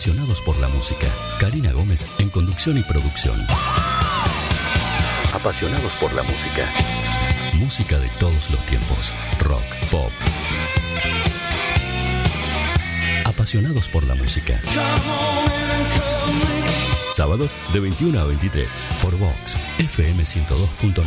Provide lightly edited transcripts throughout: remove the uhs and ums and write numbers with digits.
Apasionados por la música. Karina Gómez en conducción y producción. Apasionados por la música. Música de todos los tiempos. Rock, pop. Apasionados por la música. Sábados de 21 a 23 por Vox FM 102.9.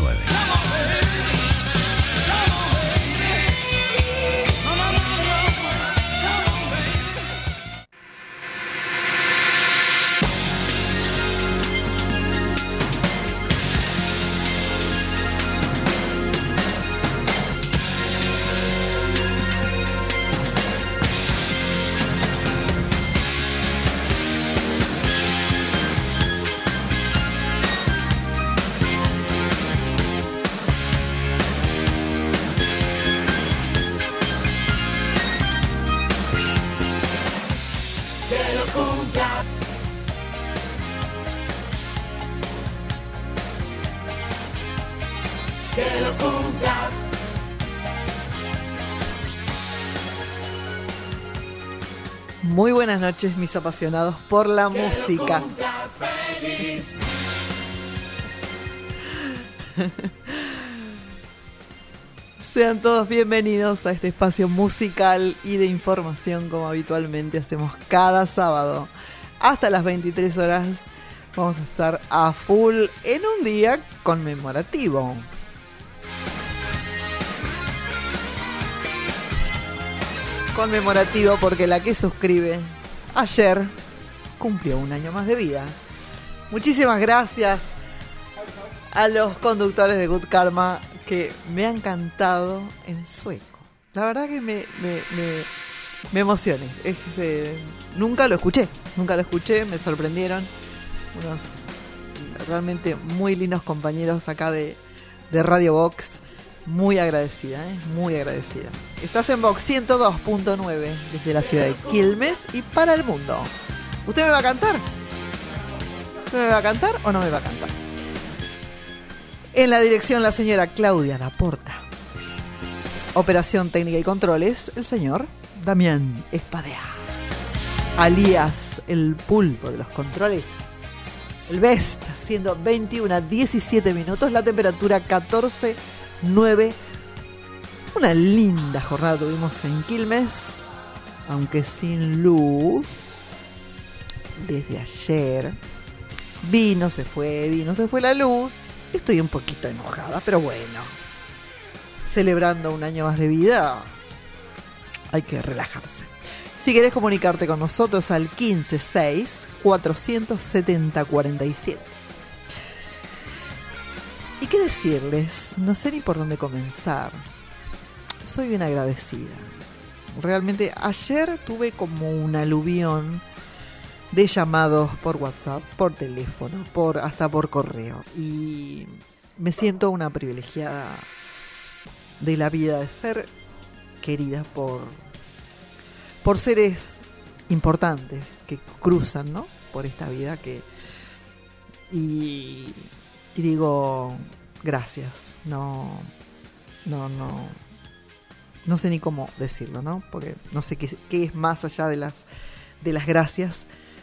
Muy buenas noches, mis apasionados por la música. Sean todos bienvenidos a este espacio musical y de información como habitualmente hacemos cada sábado. Hasta las 23 horas vamos a estar a full en un día conmemorativo. Conmemorativo porque la que suscribe ayer cumplió un año más de vida. Muchísimas gracias a los conductores de Good Karma que me han cantado en sueco. La verdad que me emocioné. Nunca lo escuché, me sorprendieron. Unos realmente muy lindos compañeros acá de Radio Vox. Muy agradecida, muy agradecida. Estás en Vox 102.9 desde la ciudad de Quilmes y para el mundo. ¿Usted me va a cantar? ¿Usted me va a cantar o no me va a cantar? En la dirección la señora Claudia Laporta. Operación técnica y controles, el señor Damián Espadea. Alias el pulpo de los controles. El best, siendo 21:17 minutos, la temperatura 14:09. Una linda jornada tuvimos en Quilmes, aunque sin luz desde ayer. Vino, se fue la luz. Estoy un poquito enojada, pero bueno, celebrando un año más de vida hay que relajarse. Si querés comunicarte con nosotros al 156-470-47. ¿Y qué decirles? No sé ni por dónde comenzar. Soy bien agradecida. Realmente ayer tuve como un aluvión de llamados por WhatsApp, por teléfono, hasta por correo. Y me siento una privilegiada de la vida, de ser querida por seres importantes que cruzan, ¿no?, por esta vida y digo gracias. No sé ni cómo decirlo, ¿no? Porque no sé qué es más allá de las gracias.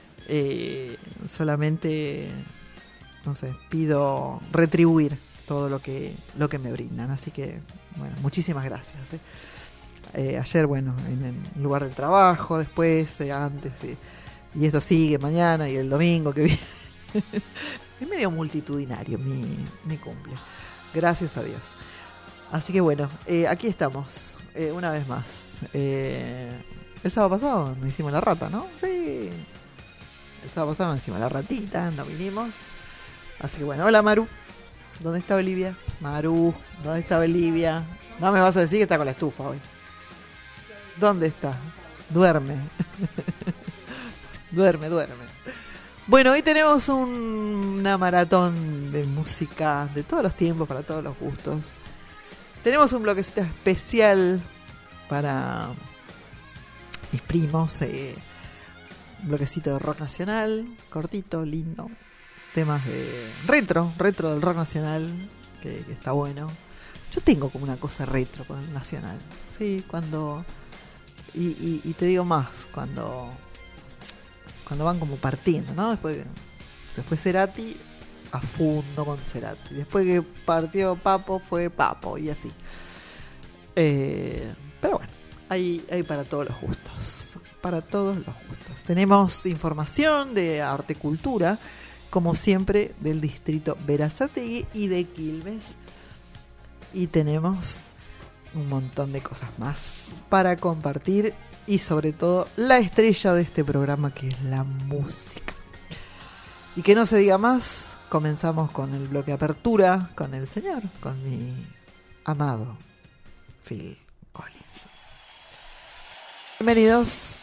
Solamente, no sé, pido retribuir todo lo que me brindan. Así que, bueno, muchísimas gracias. Ayer, bueno, en el lugar del trabajo, después, antes, y esto sigue mañana y el domingo que viene. Es medio multitudinario mi cumple. Gracias a Dios. Así que bueno, aquí estamos, una vez más. El sábado pasado nos hicimos la rata, ¿no? Sí. El sábado pasado nos hicimos la ratita, no vinimos. Así que bueno, hola Maru. ¿Dónde está Olivia? Maru, ¿dónde está Olivia? No me vas a decir que está con la estufa hoy. ¿Dónde está? Duerme. Duerme. Bueno, hoy tenemos una maratón de música de todos los tiempos, para todos los gustos. Tenemos un bloquecito especial para mis primos. Un bloquecito de rock nacional, cortito, lindo. Temas de retro del rock nacional, que está bueno. Yo tengo como una cosa retro con el nacional. Sí, cuando... Y te digo más, cuando cuando van como partiendo, ¿no? Después se fue Cerati, a fondo con Cerati. Después que partió Papo, fue Papo, y así. Pero bueno, hay para todos los gustos. Para todos los gustos. Tenemos información de arte, cultura, como siempre, del distrito Berazategui y de Quilmes. Y tenemos un montón de cosas más para compartir. Y sobre todo, la estrella de este programa, que es la música. Y que no se diga más, comenzamos con el bloque apertura, con el señor, con mi amado Phil Collins. Bienvenidos.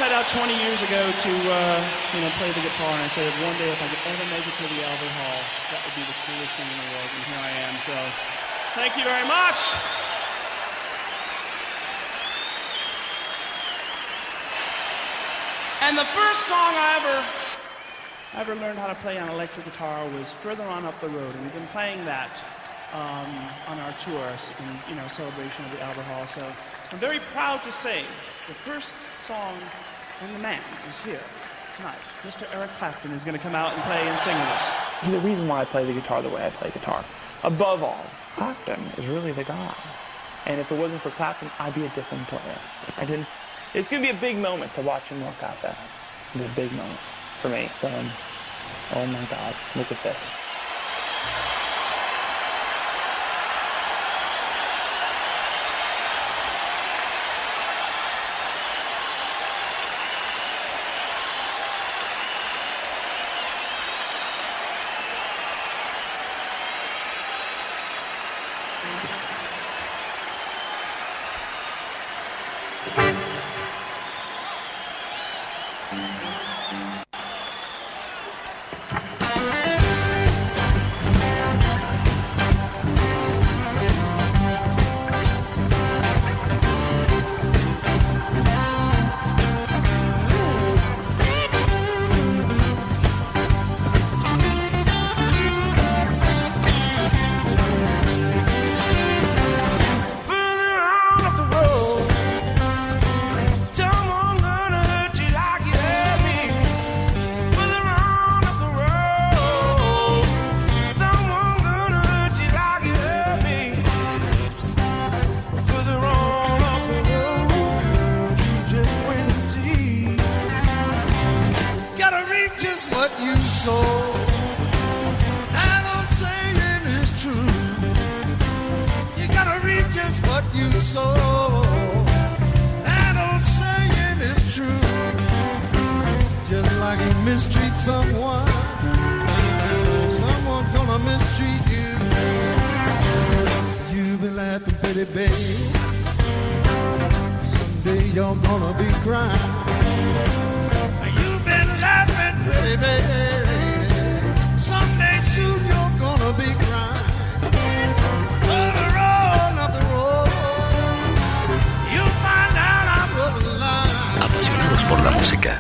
set out 20 years ago to, play the guitar, and I said one day if I could ever make it to the Albert Hall, that would be the coolest thing in the world, and here I am. So, thank you very much. And the first song I ever learned how to play on electric guitar was Further On Up the Road, and we've been playing that on our tours in celebration of the Albert Hall. So I'm very proud to say the first song and the man is here tonight. Mr. Eric Clapton is going to come out and play and sing with us. The reason why I play the guitar the way I play guitar, above all, Clapton is really the guy. And if it wasn't for Clapton, I'd be a different player. It's going to be a big moment to watch him work out there. It's a big moment for me. So, oh my God, look at this. Apasionados por la música.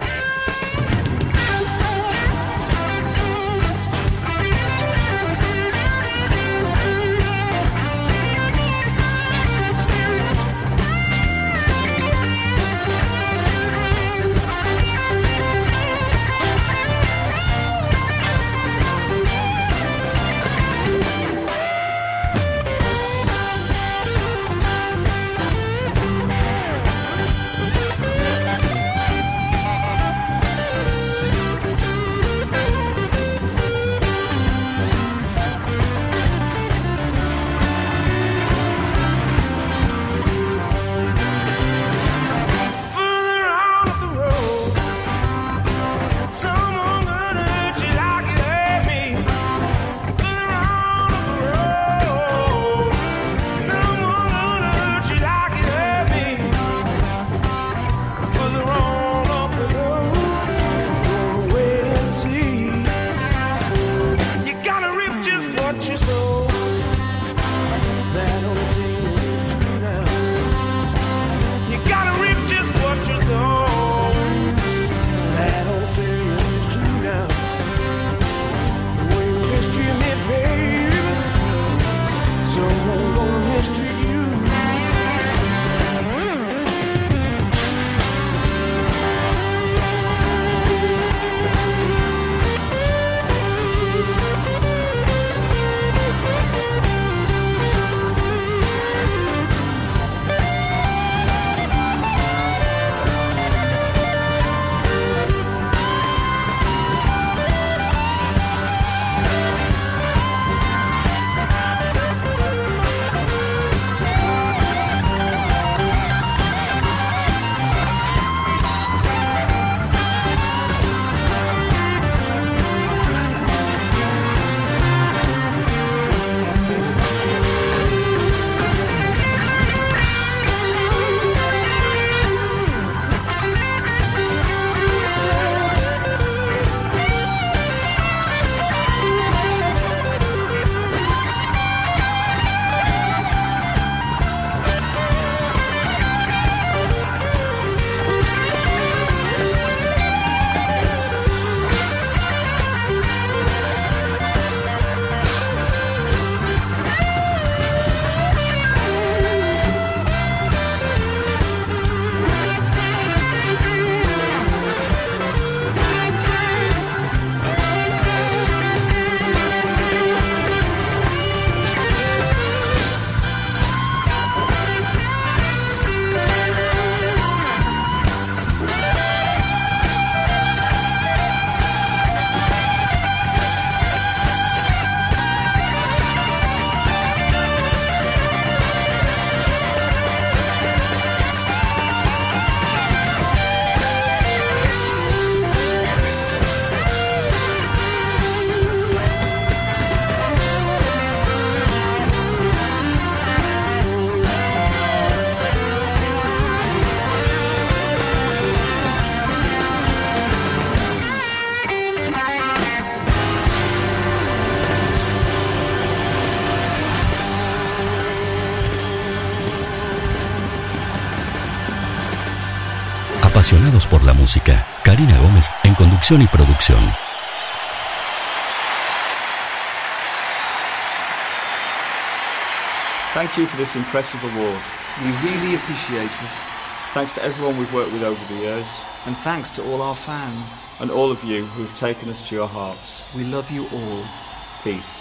Apasionados por la música. Karina Gómez en conducción y producción. Thank you for this impressive award. We really appreciate it. Thanks to everyone we've worked with over the years. And thanks to all our fans. And all of you who've taken us to your hearts. We love you all. Peace.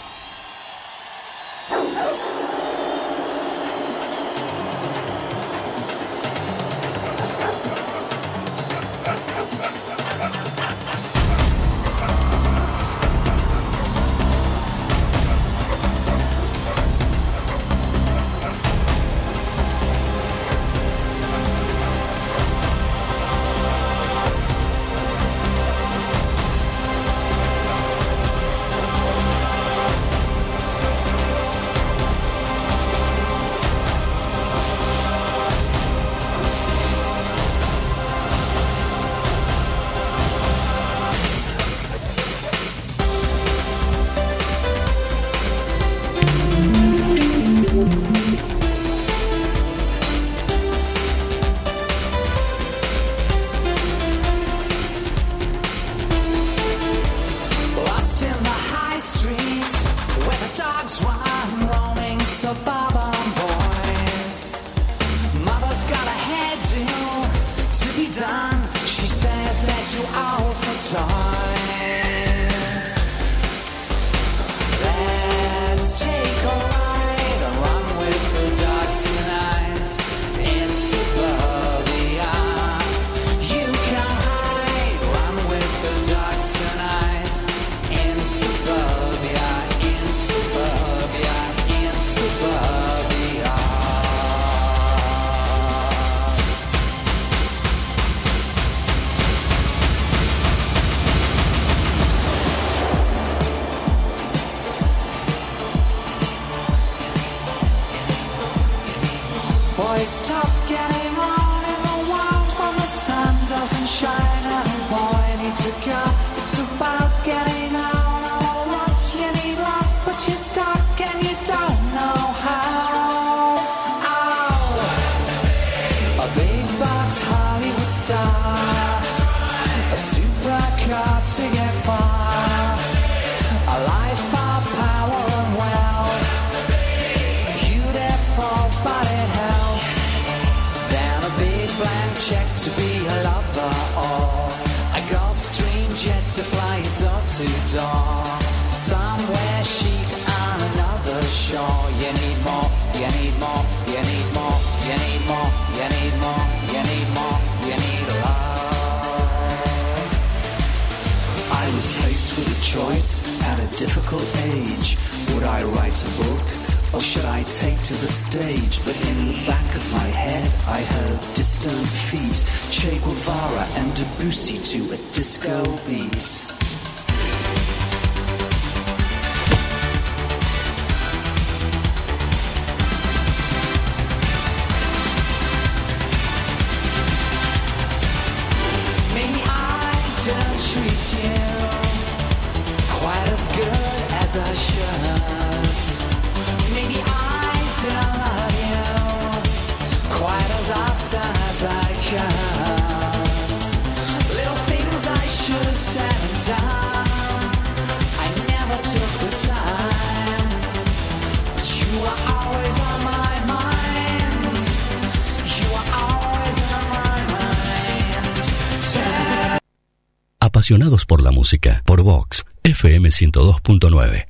Apasionados por la música, por Vox, FM 102.9.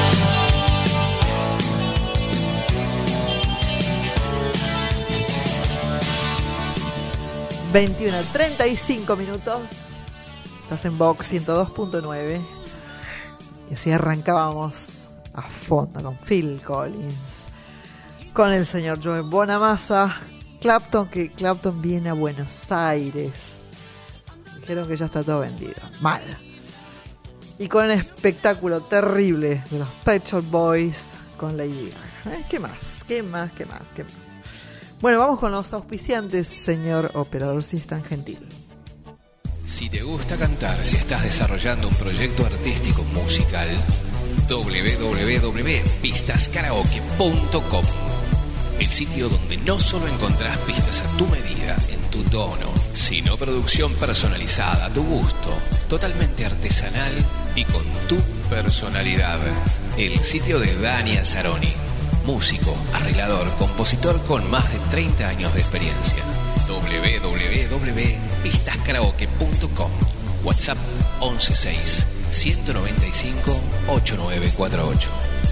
...21:35. Estás en Vox 102.9. Y así arrancábamos a fondo con Phil Collins, con el señor Joe Bonamassa, Clapton, que Clapton viene a Buenos Aires. Dijeron que ya está todo vendido. Mal. Y con el espectáculo terrible de los Pet Shop Boys con Lady Gaga. ¿Qué más? Bueno, vamos con los auspiciantes, señor operador, si es tan gentil. Si te gusta cantar, si estás desarrollando un proyecto artístico musical, www.pistaskaraoke.com, el sitio donde no solo encontrás pistas a tu medida, en tu tono, sino producción personalizada a tu gusto, totalmente artesanal y con tu personalidad. El sitio de Dani Azzaroni, músico, arreglador, compositor con más de 30 años de experiencia. www.pistascaraoke.com. WhatsApp 116 195 8948.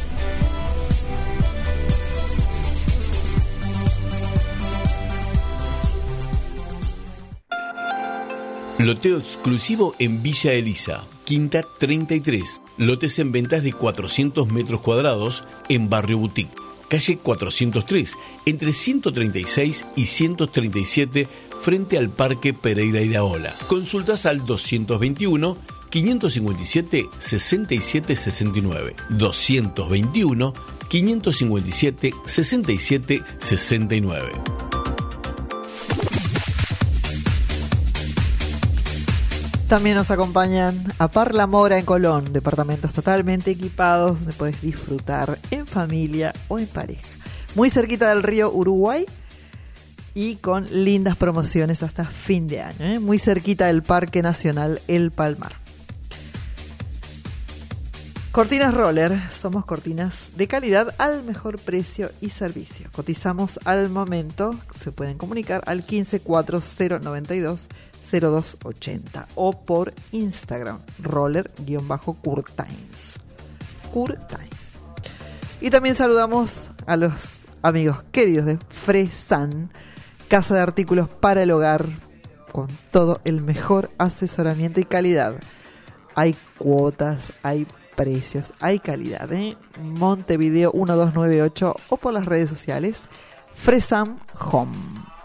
Loteo exclusivo en Villa Elisa, Quinta 33. Lotes en ventas de 400 metros cuadrados en Barrio Boutique. Calle 403, entre 136 y 137, frente al Parque Pereira Iraola. Consultas al 221 557 67 69. 221 557 67 69. También nos acompañan a Parla Mora en Colón, departamentos totalmente equipados donde puedes disfrutar en familia o en pareja. Muy cerquita del río Uruguay y con lindas promociones hasta fin de año, muy cerquita del Parque Nacional El Palmar. Cortinas Roller, somos cortinas de calidad al mejor precio y servicio. Cotizamos al momento, se pueden comunicar al 154092 0280 o por Instagram, roller-curtains. Y también saludamos a los amigos queridos de Fresan, casa de artículos para el hogar, con todo el mejor asesoramiento y calidad. Hay cuotas, hay precios, hay calidad. Montevideo 1298 o por las redes sociales Fresan Home.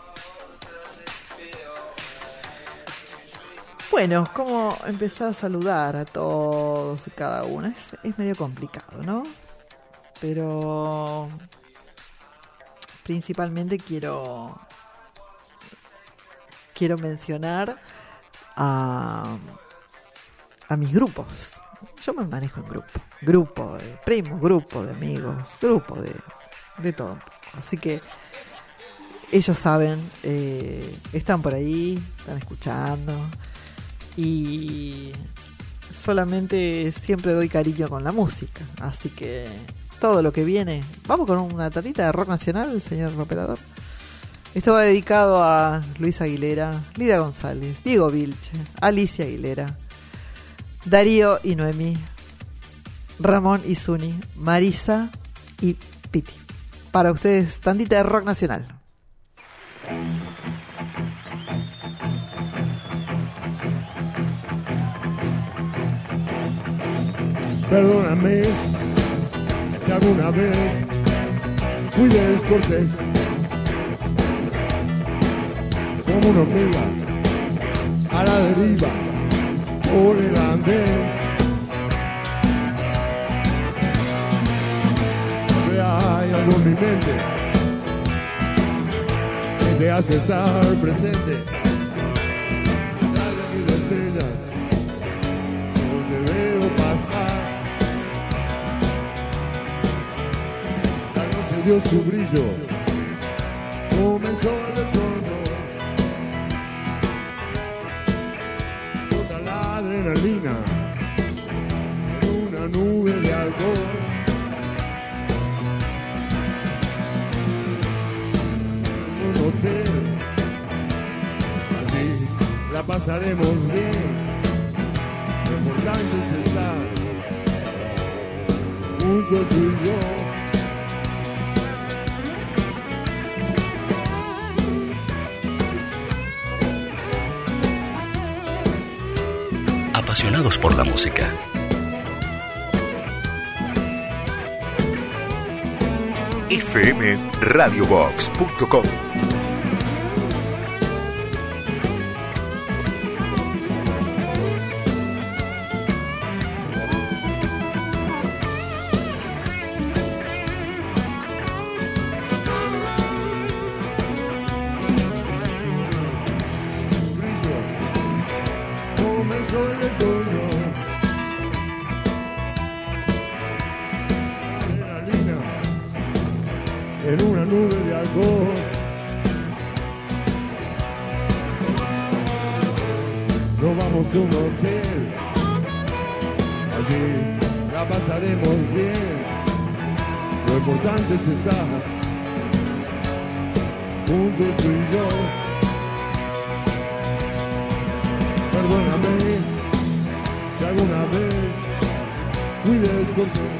Bueno, ¿cómo empezar a saludar a todos y cada uno? Es medio complicado, ¿no? Pero principalmente quiero mencionar a mis grupos. Yo me manejo en grupo de primos, grupo de amigos, grupo de todo. Así que ellos saben, están por ahí, están escuchando. Y solamente siempre doy cariño con la música. Así que todo lo que viene. Vamos con una tatita de rock nacional, señor operador. Esto va dedicado a Luis Aguilera, Lidia González, Diego Vilche, Alicia Aguilera, Darío y Noemí, Ramón y Zuni, Marisa y Piti. Para ustedes, tantita de rock nacional. Perdóname si alguna vez fui descortés, como una hormiga a la deriva por el andén. Siempre hay algo en mi mente que te hace estar presente. Detrás de mis estrellas, yo te veo pasar. Dio su brillo, comenzó el descontrol, toda la adrenalina en una nube de alcohol. En un hotel, así la pasaremos bien. Lo importante es estar juntos tú y yo. Apasionados por la música. fmradiobox.com. En una nube de alcohol. busquemos un hotel, allí la pasaremos bien. Lo importante es estar juntos tú y yo. Perdóname si alguna vez fui descortés.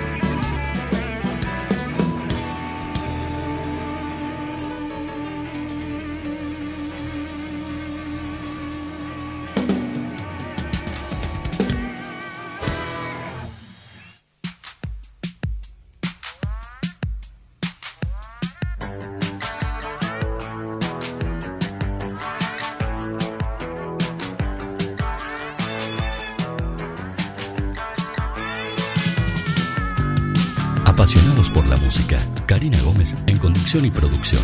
Apasionados por la música, Karina Gómez en conducción y producción.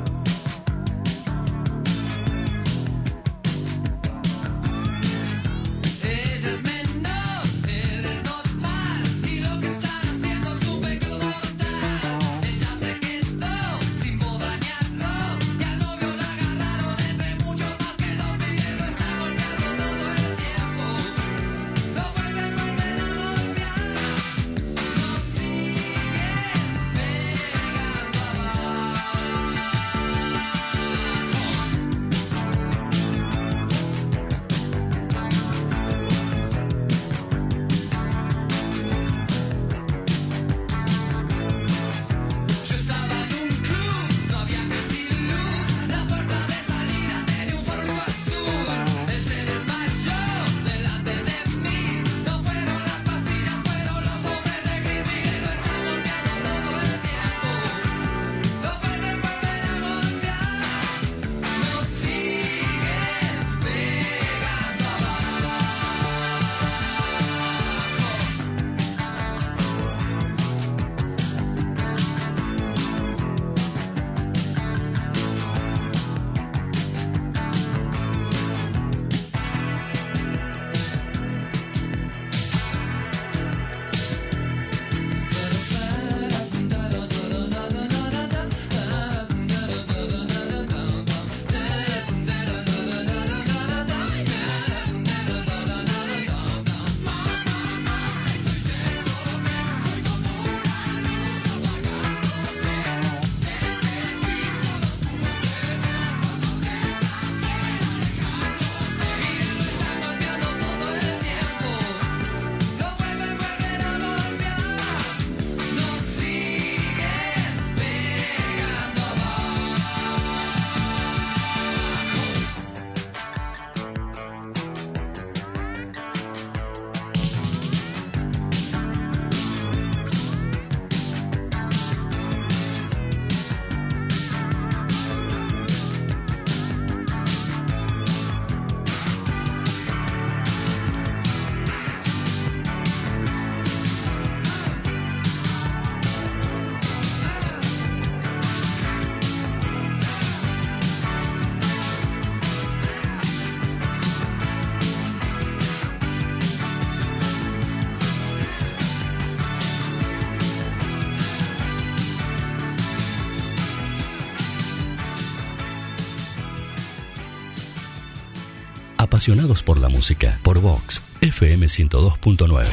Apasionados por la música, por Vox, FM 102.9.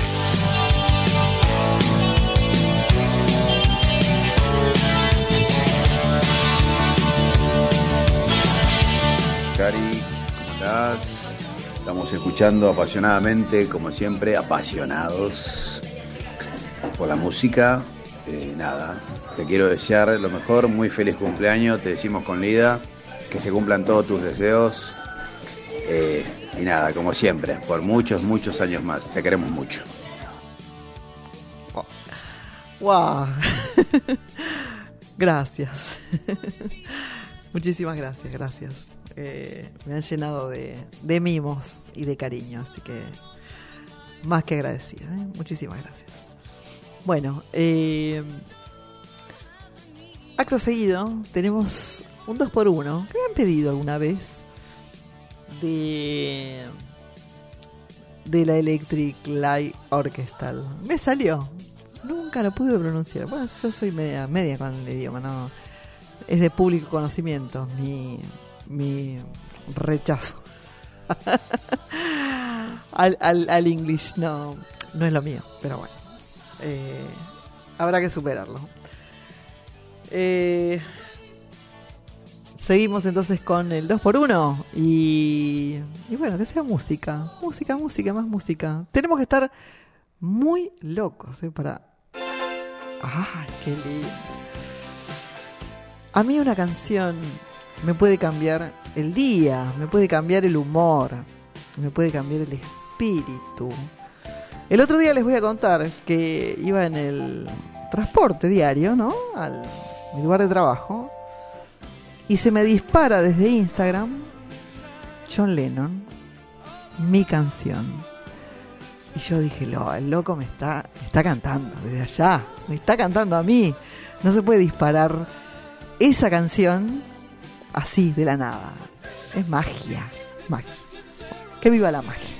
Cari, ¿cómo estás? Estamos escuchando apasionadamente, como siempre, apasionados por la música. Nada, te quiero desear lo mejor, muy feliz cumpleaños, te decimos con Lida, que se cumplan todos tus deseos. Y nada, como siempre, por muchos, muchos años más. Te queremos mucho. ¡Wow! Gracias. Muchísimas gracias. Me han llenado de mimos y de cariño, así que más que agradecida. Muchísimas gracias. Bueno, acto seguido tenemos un 2x1 que me han pedido alguna vez de la Electric Light Orchestral. Me salió, nunca lo pude pronunciar. Bueno, yo soy media con el idioma, no es de público conocimiento mi rechazo. al English. No es lo mío, pero bueno. Habrá que superarlo. Seguimos entonces con el 2x1 y bueno, que sea música, más música. Tenemos que estar muy locos para... ¡Ay, qué lindo! A mí una canción me puede cambiar el día, me puede cambiar el humor, me puede cambiar el espíritu. El otro día les voy a contar que iba en el transporte diario, ¿no? Al mi lugar de trabajo. Y se me dispara desde Instagram John Lennon, mi canción. Y yo dije, el loco me está cantando desde allá, me está cantando a mí. No se puede disparar esa canción así, de la nada. Es magia. Que viva la magia.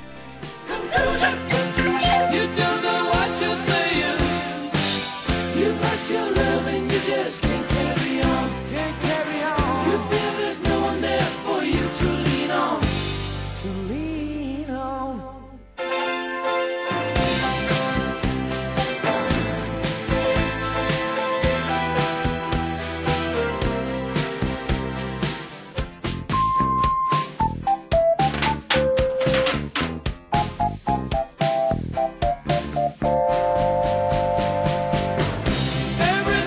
Every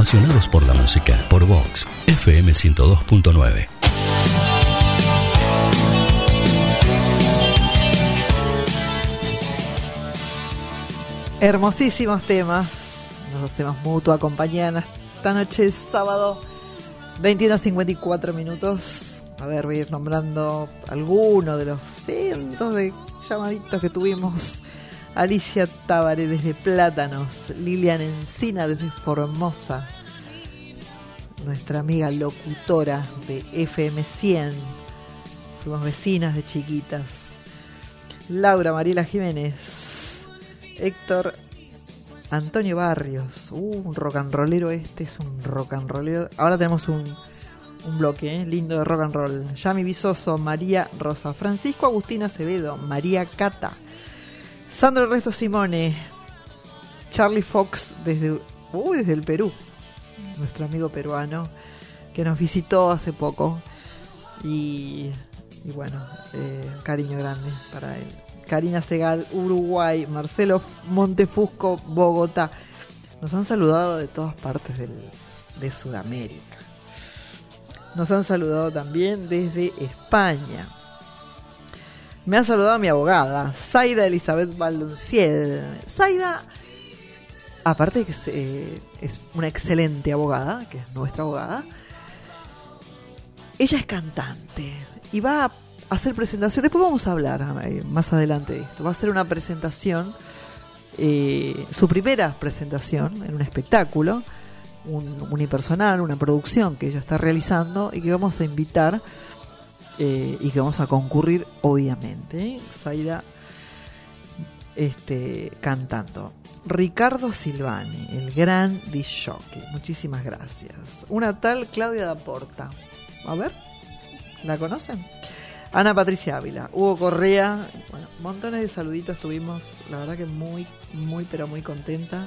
Apasionados por la música, por Vox, FM 102.9. Hermosísimos temas. Nos hacemos mutua compañía esta noche, sábado, 21:54. A ver, voy a ir nombrando algunos de los cientos de llamaditos que tuvimos. Alicia Tábare desde Plátanos, Lilian Encina desde Formosa, nuestra amiga locutora de FM 100, fuimos vecinas de chiquitas, Laura Mariela Jiménez, Héctor Antonio Barrios, un rock and rollero, este es un rock and rollero. Ahora tenemos un bloque lindo de rock and roll. Yami Visoso, María Rosa, Francisco Agustín Acevedo, María Cata, Sandro Ernesto Simone, Charlie Fox desde el Perú, nuestro amigo peruano que nos visitó hace poco y bueno, cariño grande para él. Karina Segal, Uruguay, Marcelo Montefusco, Bogotá. Nos han saludado de todas partes de Sudamérica. Nos han saludado también desde España. Me ha saludado mi abogada, Zaida Elizabeth Valenciel. Zaida, aparte de que es una excelente abogada, que es nuestra abogada, ella es cantante y va a hacer presentación. Después vamos a hablar más adelante de esto. Va a hacer una presentación, su primera presentación en un espectáculo, un unipersonal, una producción que ella está realizando y que vamos a invitar y que vamos a concurrir, obviamente. Zaida cantando. Ricardo Silvani, el gran disc jockey. Muchísimas gracias. Una tal Claudia Daporta. A ver, ¿la conocen? Ana Patricia Ávila, Hugo Correa, bueno, montones de saluditos tuvimos, la verdad que muy, pero muy contenta.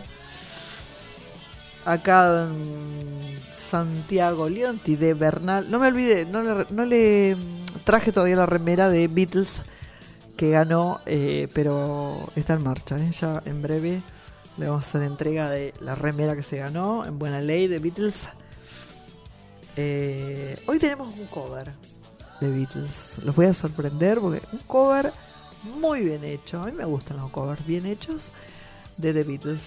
Acá Santiago Leonti de Bernal, no me olvidé, no le traje todavía la remera de Beatles que ganó, pero está en marcha, ya en breve le vamos a hacer entrega de la remera que se ganó en buena ley de Beatles. Hoy tenemos un cover de Beatles, los voy a sorprender porque un cover muy bien hecho. A mí me gustan los covers bien hechos de The Beatles.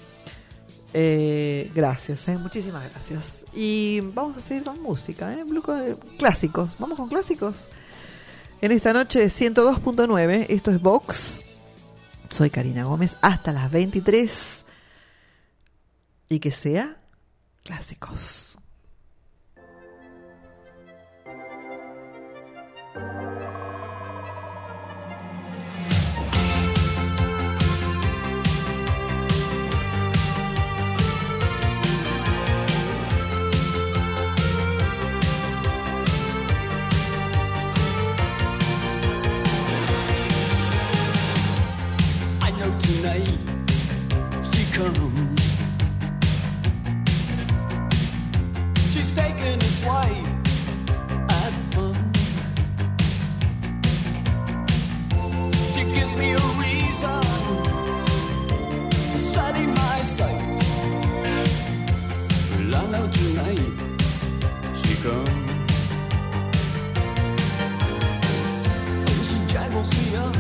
Gracias, muchísimas gracias. Y vamos a seguir con música, un bloque de clásicos. Vamos con clásicos en esta noche de 102.9. Esto es Vox. Soy Karina Gómez hasta las 23 y que sea clásicos. Tonight she comes. She's taking a swipe at fun. She gives me a reason for setting my sights. Well, I know tonight she comes. Oh, she jangles me up.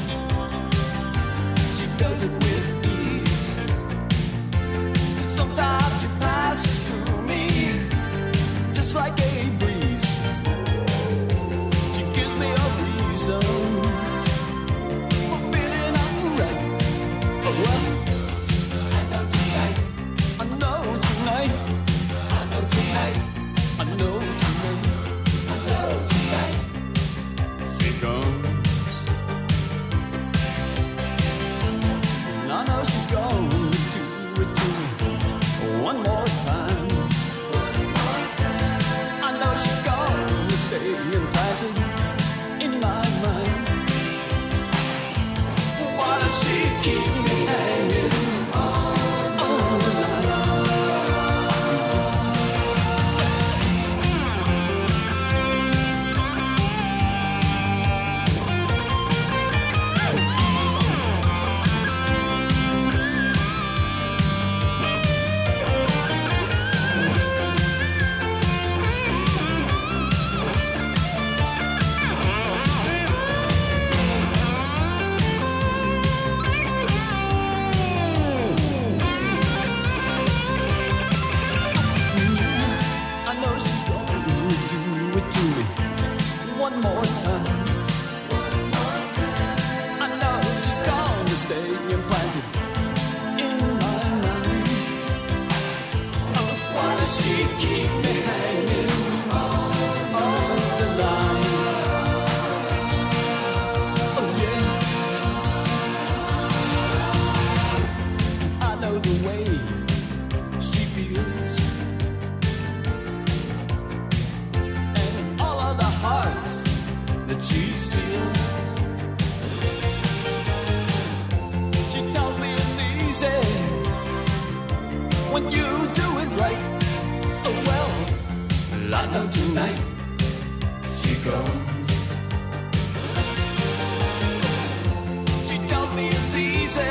Does it with ease. Sometimes she passes through me just like a breeze. She gives me a reason for feeling alright. Oh, well, I know tonight. I know tonight. I know tonight. I know tonight. I know tonight. She comes. I know she's going to do it to me one more time. I know she's going to stay implanted in my mind. Why does she keep me hanging all the night? to me one more time. I know she's gonna stay implanted in my mind. Oh, why does she keep me hanging on the line? Oh yeah, I know the way she feels, and all of the hearts that she steals. She tells me it's easy when you do it right. Oh well, I know tonight she goes. She tells me it's easy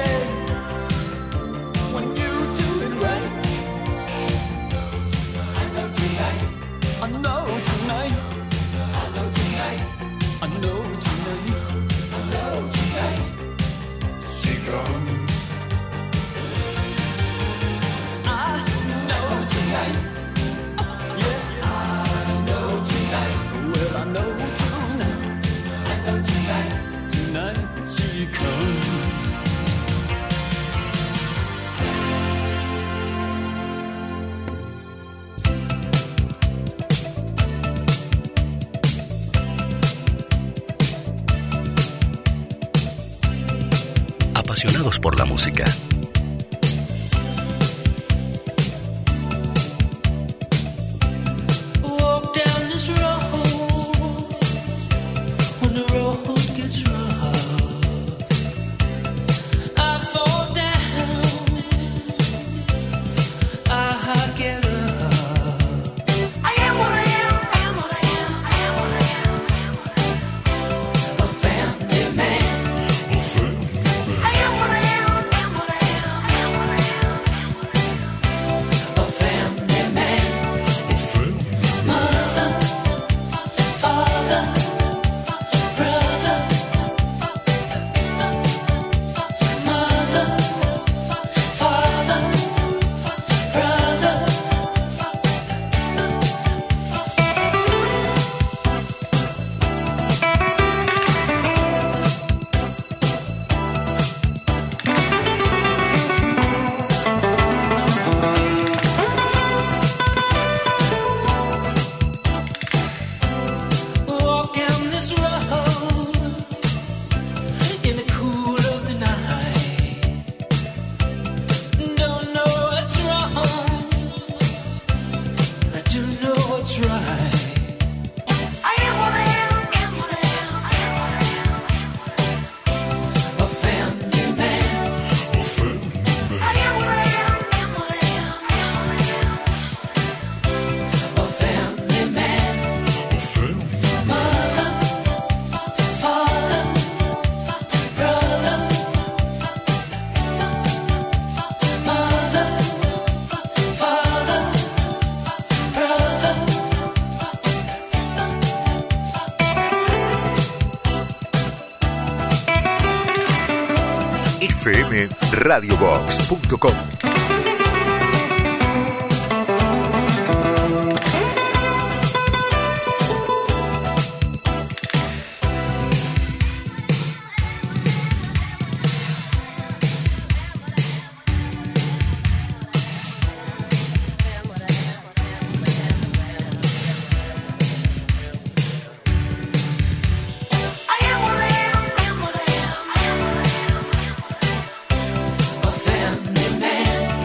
when you do it right. I know tonight, I know tonight, I know tonight, I know tonight, I know tonight she goes. I know tonight, yeah, I know tonight. Well, I know tonight, I know tonight, tonight she comes. Apasionados por la música. Walk down this road when the road gets rough. I fall down, I get up. I am what I am, I am what I am, I am what I am, I am what I am. A family man. I am what I am, I am what I am, I am what I am, I am what I am. A family man. Mother, father, brother. Mother, father, brother. Walk down this road in the cool of the night. Don't know what's wrong, I do know what's right. I am what I am, I am what I am, I am what I am, I am what I am. A family man. I am what I am, I am what I am, I am what I am, I am. A family man. Mother, father, brother. Mother, father, brother. fmradiobox.com. I am what I am, I am what I am, I am what I am, I am what I am. A family man.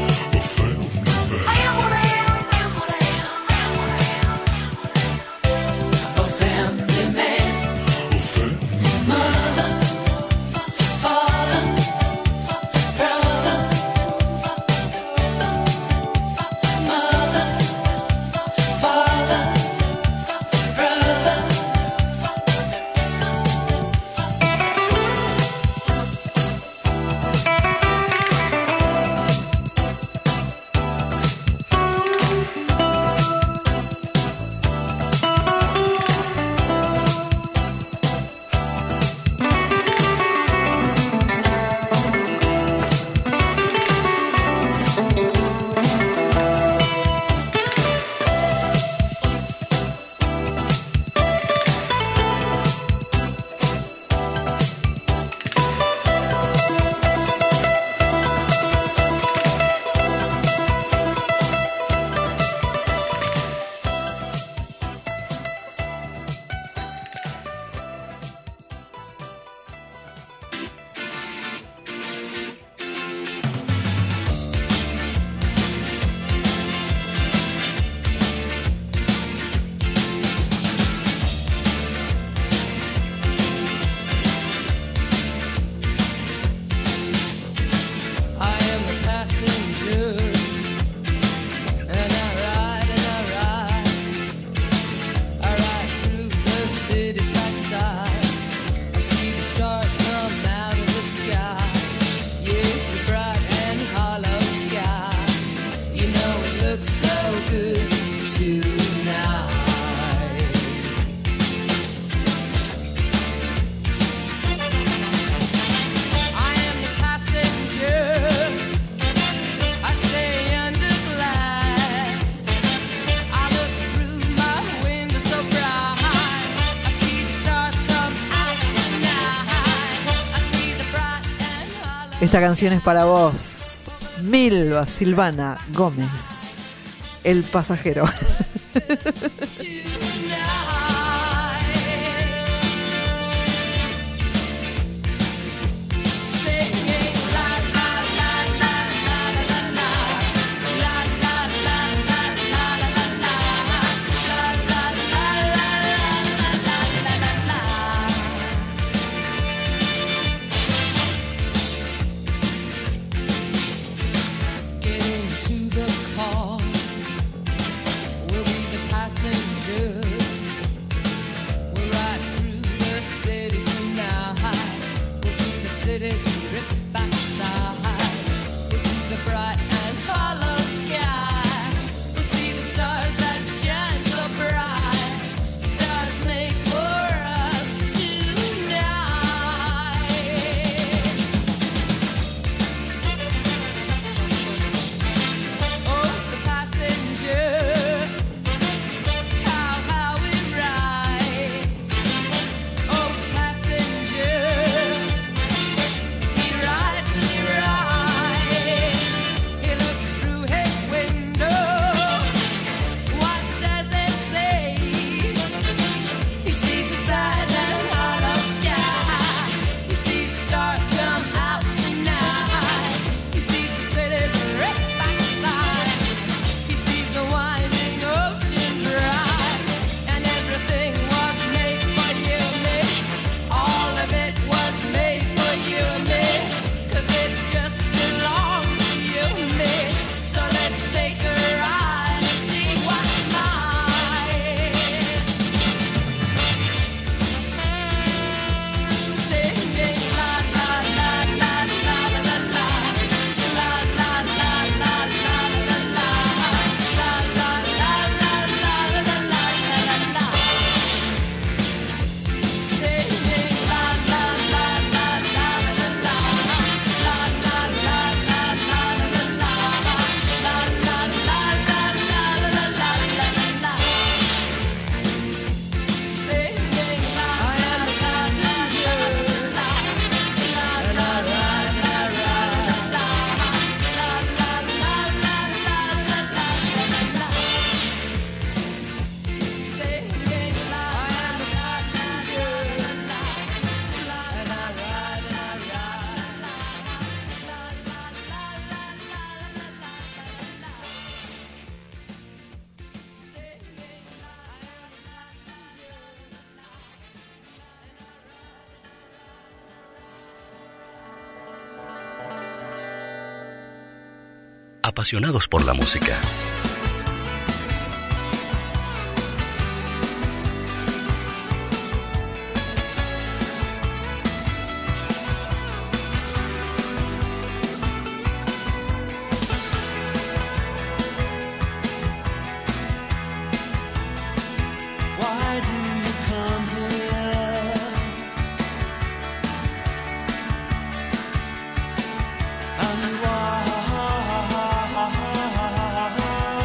Esta canción es para vos, Milva Silvana Gómez, El Pasajero. Apasionados por la música. And why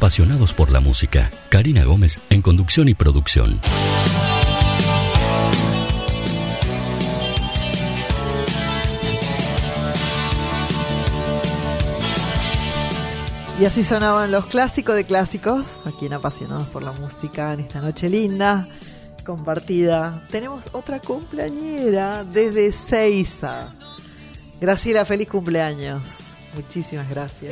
Apasionados por la música. Karina Gómez en conducción y producción. Y así sonaban los clásicos de clásicos, aquí en Apasionados por la Música, en esta noche linda, compartida. Tenemos otra cumpleañera desde Seiza. Graciela, feliz cumpleaños. Muchísimas gracias.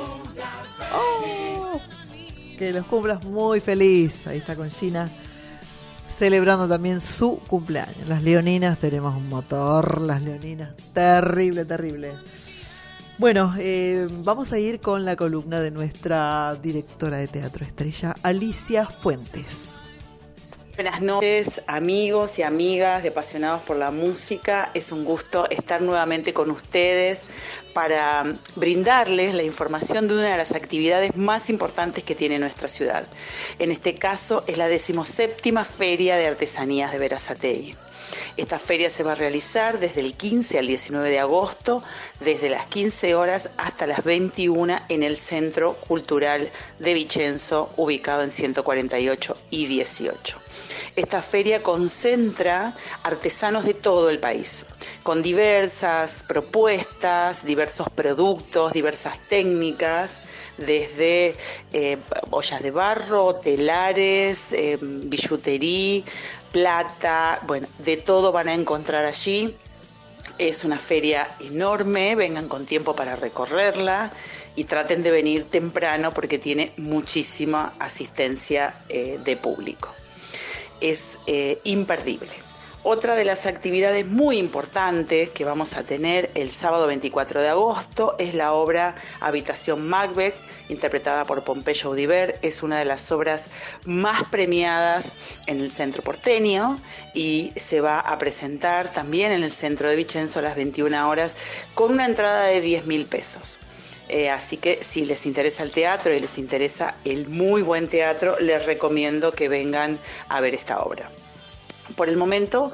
Oh, que los cumplas muy feliz. Ahí está con Gina, celebrando también su cumpleaños. Las leoninas, tenemos un motor, las leoninas, terrible, terrible. Bueno, vamos a ir con la columna de nuestra directora de teatro estrella, Alicia Fuentes. Buenas noches, amigos y amigas de Apasionados por la Música. Es un gusto estar nuevamente con ustedes para brindarles la información de una de las actividades más importantes que tiene nuestra ciudad. En este caso es la 17ª Feria de Artesanías de Berazategui. Esta feria se va a realizar desde el 15 al 19 de agosto, desde las 15 horas hasta las 21 en el Centro Cultural de Vicenzo, ubicado en 148 y 18. Esta feria concentra artesanos de todo el país, con diversas propuestas, diversos productos, diversas técnicas, desde ollas de barro, telares, billutería, plata, bueno, de todo van a encontrar allí. Es una feria enorme, vengan con tiempo para recorrerla y traten de venir temprano porque tiene muchísima asistencia de público. Es imperdible. Otra de las actividades muy importantes que vamos a tener el sábado 24 de agosto es la obra Habitación Macbeth, interpretada por Pompeyo Audibert. Es una de las obras más premiadas en el centro porteño y se va a presentar también en el centro de Vicenzo a las 21 horas con una entrada de 10.000 pesos. Así que si les interesa el teatro y les interesa el muy buen teatro, les recomiendo que vengan a ver esta obra. Por el momento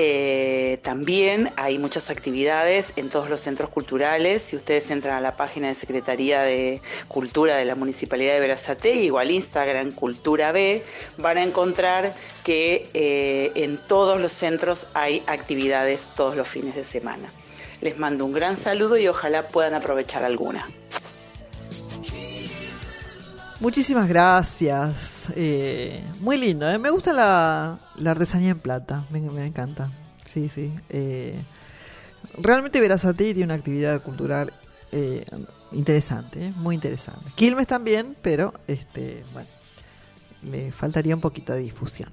también hay muchas actividades en todos los centros culturales. Si ustedes entran a la página de Secretaría de Cultura de la Municipalidad de Berazategui o al Instagram Cultura B, van a encontrar que en todos los centros hay actividades todos los fines de semana. Les mando un gran saludo y ojalá puedan aprovechar alguna. Muchísimas gracias. Muy lindo, ¿eh? Me gusta la artesanía en plata. Me encanta. Sí, sí. Realmente Berazategui tiene una actividad cultural interesante, muy interesante. Quilmes también, pero bueno, le faltaría un poquito de difusión.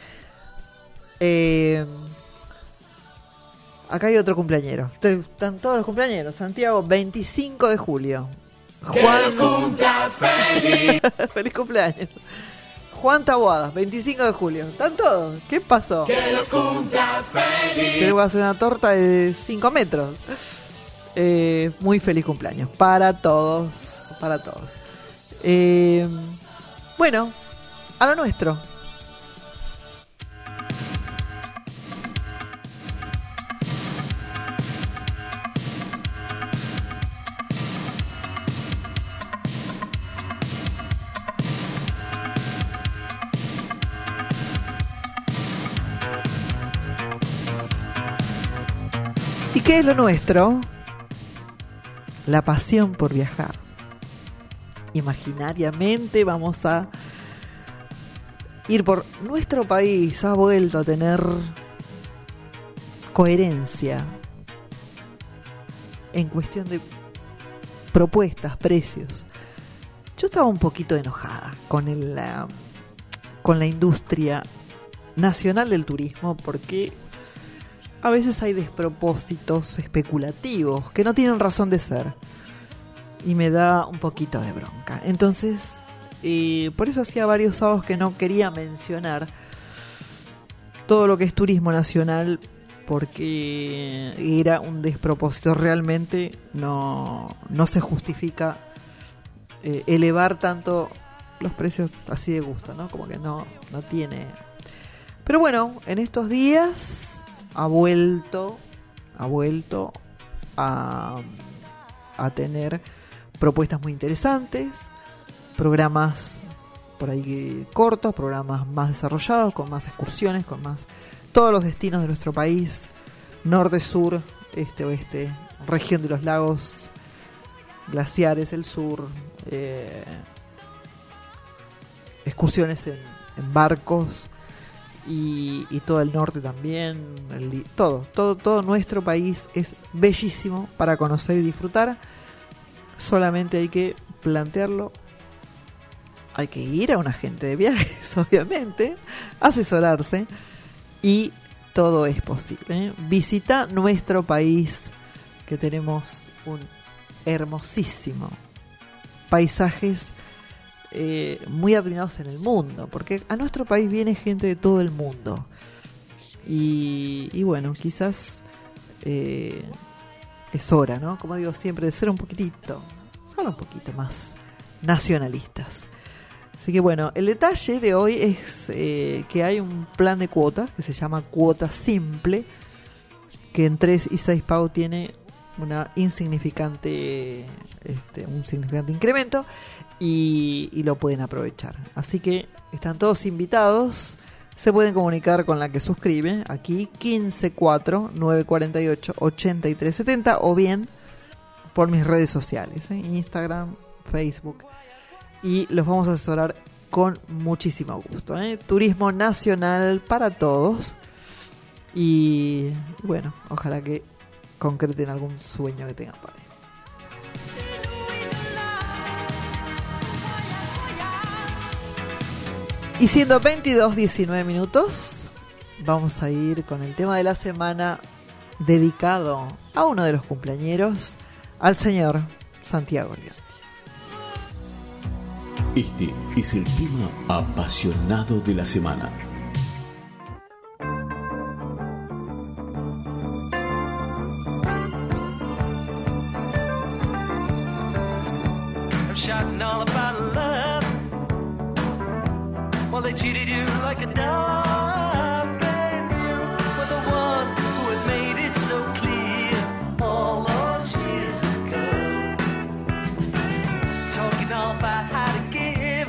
Acá hay otro cumpleañero. Están todos los cumpleañeros. Santiago, 25 de julio. Juan, que los cumplas feliz. Feliz cumpleaños. Juan Taboada, 25 de julio. ¿Están todos? ¿Qué pasó? Que los cumplas feliz. Creo que va a hacer una torta de 5 metros. Muy feliz cumpleaños. Para todos. Para todos. Bueno, a lo nuestro. ¿Y qué es lo nuestro? La pasión por viajar. Imaginariamente vamos a ir por nuestro país. Ha vuelto a tener coherencia en cuestión de propuestas, precios. Yo estaba un poquito enojada con la industria nacional del turismo porque a veces hay despropósitos especulativos que no tienen razón de ser y me da un poquito de bronca. Entonces, por eso hacía varios sábados que no quería mencionar todo lo que es turismo nacional porque era un despropósito. Realmente no se justifica elevar tanto los precios así de gusto, ¿no? Como que no tiene. Pero bueno, en estos días ha vuelto a tener propuestas muy interesantes. programas por ahí cortos, programas más desarrollados, con más excursiones, con más todos los destinos de nuestro país, norte, sur, este, oeste, región de los lagos, glaciares, el sur, excursiones en barcos y todo el norte también, todo nuestro país es bellísimo para conocer y disfrutar. Solamente hay que plantearlo, hay que ir a un agente de viajes, obviamente, asesorarse, y todo es posible. Visita nuestro país, que tenemos un hermosísimo paisajes muy admirados en el mundo, porque a nuestro país viene gente de todo el mundo, y bueno, quizás es hora, ¿no? Como digo siempre, de ser un poquito más nacionalistas. Así que bueno, el detalle de hoy es que hay un plan de cuotas que se llama Cuota Simple, que en 3 y 6 pagos tiene un significante incremento, y lo pueden aprovechar. Así que están todos invitados. Se pueden comunicar con la que suscribe aquí 154-948-8370, o bien por mis redes sociales, Instagram, Facebook, y los vamos a asesorar con muchísimo gusto. Turismo nacional para todos, y bueno, ojalá que concreten algún sueño que tengan para ahí. Y siendo 22:19 minutos, vamos a ir con el tema de la semana, dedicado a uno de los cumpleañeros, al señor Santiago Organdi. Este es el tema apasionado de la semana. I'm shouting all about love. Well, they cheated you like a dog, and you were the one who had made it so clear all those years ago. Talking all about how to give,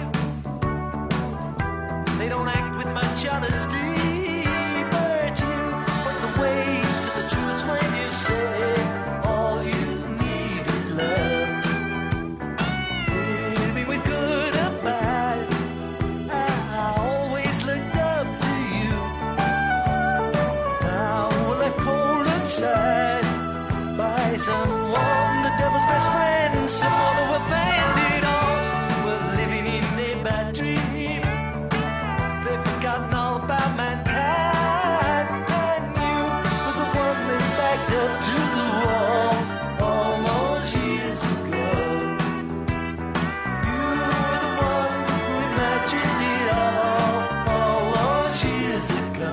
they don't act with much honesty, but you went the way to the truth when you say all you need is love. Hit me with good or bad, I always looked up to you. Now we're left cold inside by someone, the devil's best friend, someone who offended all. We're living in a bad dream. They've forgotten all about mankind, and you were the one they backed up to the wall all those years ago. You were the one who imagined it all those years ago.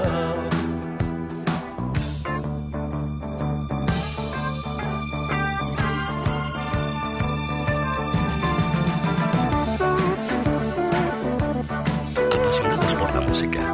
Apasionados por la música.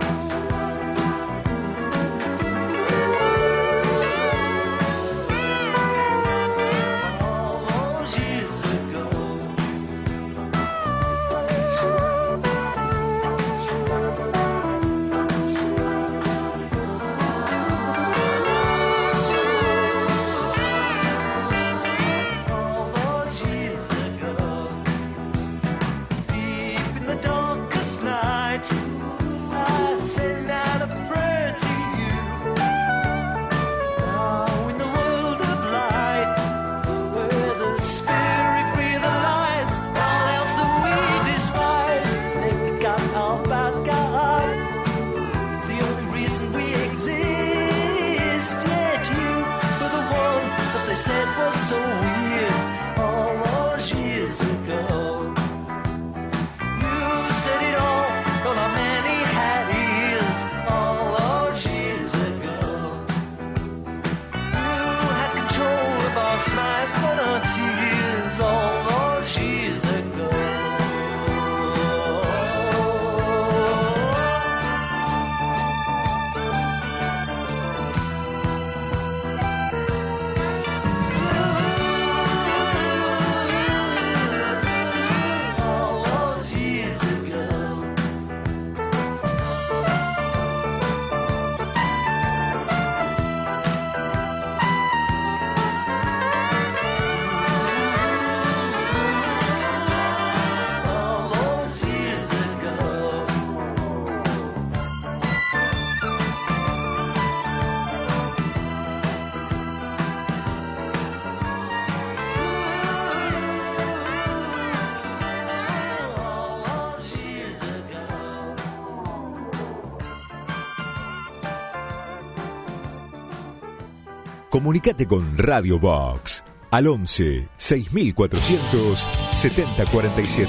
Comunicate con Radio Box al 11 6400 7047.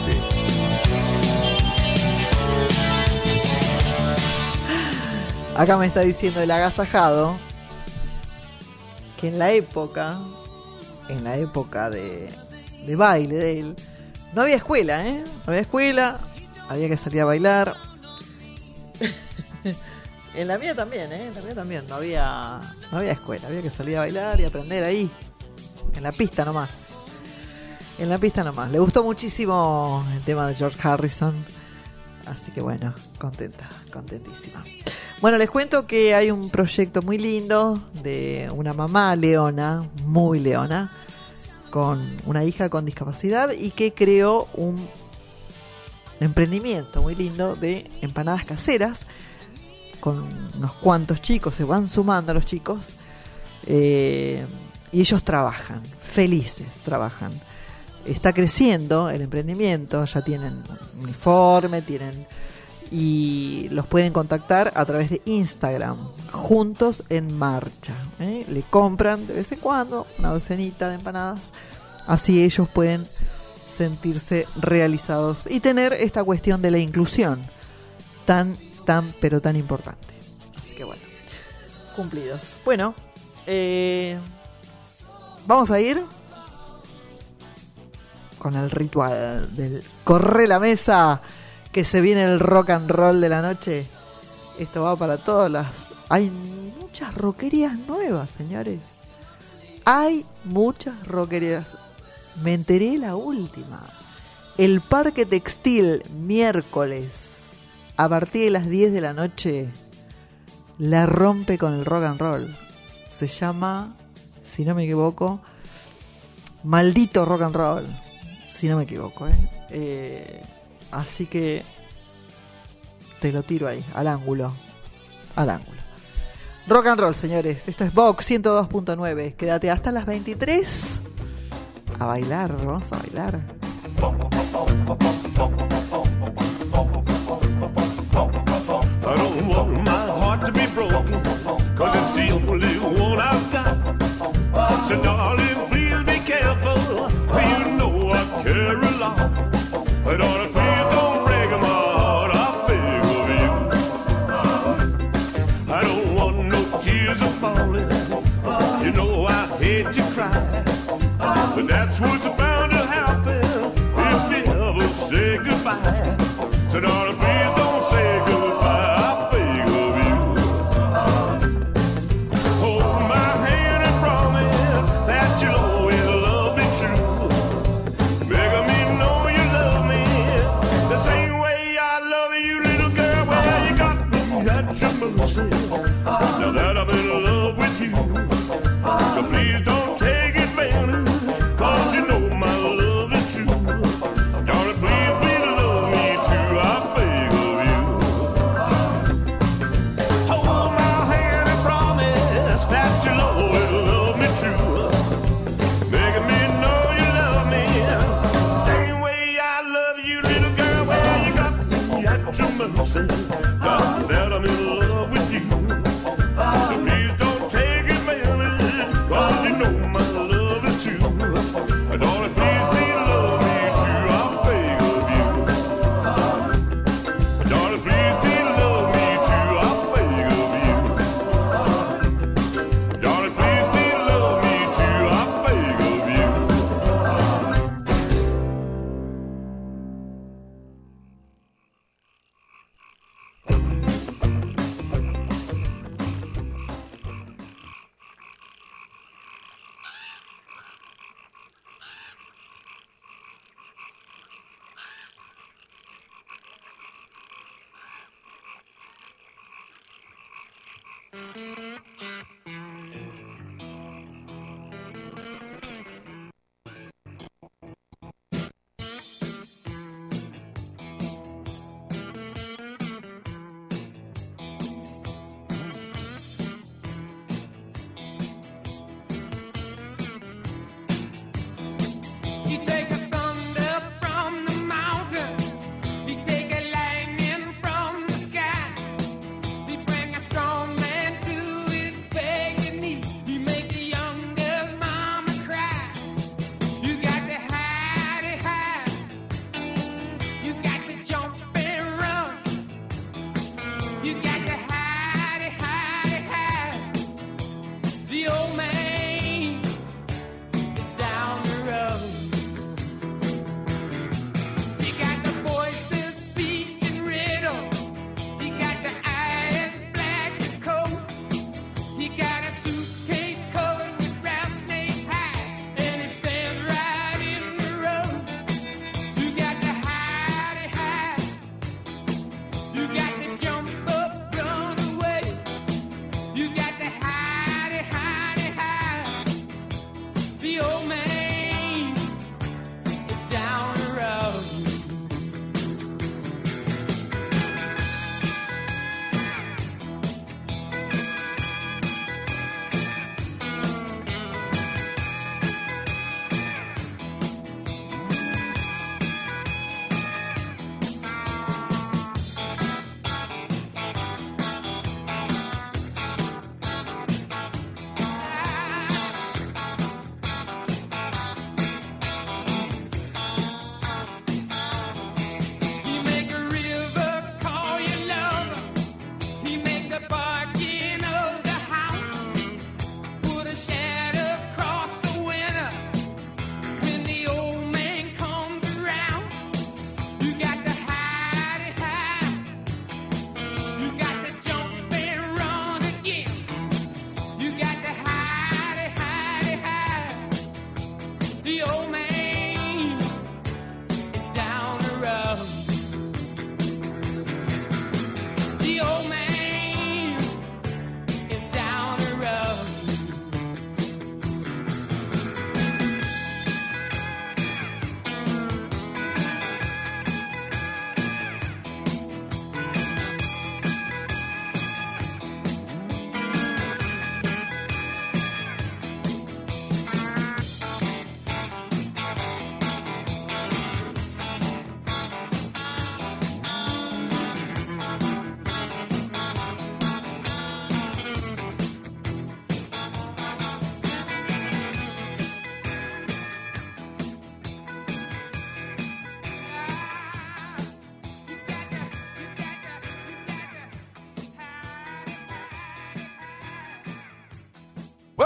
Acá me está diciendo el agasajado que en la época de baile de él, no había escuela, No había escuela, había que salir a bailar. En la mía también, En la mía también, no había escuela, había que salir a bailar y aprender ahí, en la pista nomás. Le gustó muchísimo el tema de George Harrison, así que bueno, contentísima. Bueno, les cuento que hay un proyecto muy lindo de una mamá leona, muy leona, con una hija con discapacidad y que creó un emprendimiento muy lindo de empanadas caseras con unos cuantos chicos, se van sumando los chicos y ellos trabajan, felices trabajan. Está creciendo el emprendimiento, ya tienen uniforme, y los pueden contactar a través de Instagram, Juntos en Marcha. Le compran de vez en cuando una docenita de empanadas, así ellos pueden sentirse realizados y tener esta cuestión de la inclusión pero tan importante. Así que bueno, cumplidos. Bueno, vamos a ir con el ritual del corre la mesa, que se viene el rock and roll de la noche. Esto va para todas las... Hay muchas rockerías nuevas, señores. Hay muchas rockerías. Me enteré la última. El Parque Textil, miércoles, a partir de las 10 de la noche, la rompe con el rock and roll. Se llama, si no me equivoco, Maldito Rock and Roll. Si no me equivoco, así que te lo tiro ahí, al ángulo. Rock and roll, señores. Esto es Vox 102.9. Quédate hasta las 23 a bailar, vamos a bailar. I don't want my heart to be broken, 'cause it's the only one I've got. So darling, please be careful, you know I care a lot. But darling, please don't break my heart, I beg of you. I don't want no tears are falling, you know I hate to cry, but that's what's bound to happen if you ever say goodbye. So darling, please don't say goodbye, I beg of you. Hold my hand and promise that you'll always love me true. Make me know you love me the same way I love you, little girl. Well, you got me at your mercy now that I'm in love with you. So please don't take advantage, 'cause you know my love is true. Darling, please love me too, I beg of you. Hold my hand and promise that you'll always love me true. Making me know you love me the same way I love you, little girl. Well, you got me at your mercy now that I'm in love with you. So please don't take advantage, 'cause you know my love is true. Darling, please love me true, I beg of you. Darling, please love me true, I beg of you. Darling, please love me true, I beg of you. You take a thunder from the mountain, you take a lightning from the sky, you bring a strong man to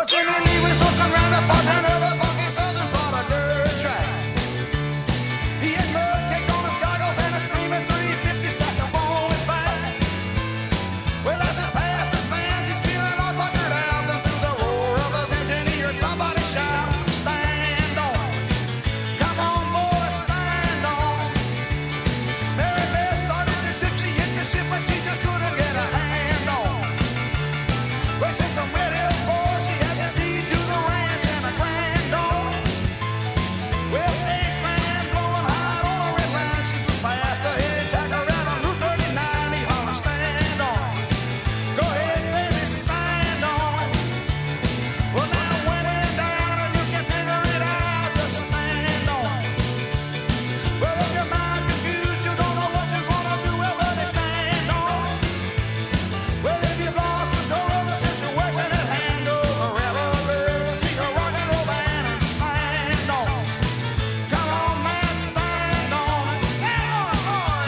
Jimmy Lee was looking round the fortune of a funky southern Florida dirt track. He had mud caked on his goggles and a screaming 350 stacked up on his back. Well, as he passed the stands, he's feeling all tuckered out. Then through the roar of his engine, he heard somebody shout, "Stand on! Come on, boys, stand on!" Mary Beth started to dip, she hit the ship, but she just couldn't get a hand on. Racing some Red Hills boys, she had the deed to the ranch and a grand on. With 8 grand blowing hot on a red line, she was fast ahead, Jack around on Route 39. He hollered, "Stand on! Go ahead, baby, stand on!" Well, now when it's down and you can figure it out, just stand on. Well, if your mind's confused, you don't know what you're gonna do, well, buddy, stand on. Well, if you've lost control of the situation at hand, go forever, girl, and see her rock and roll band and stand on. Come on, man, stand on it, stand on it, boy.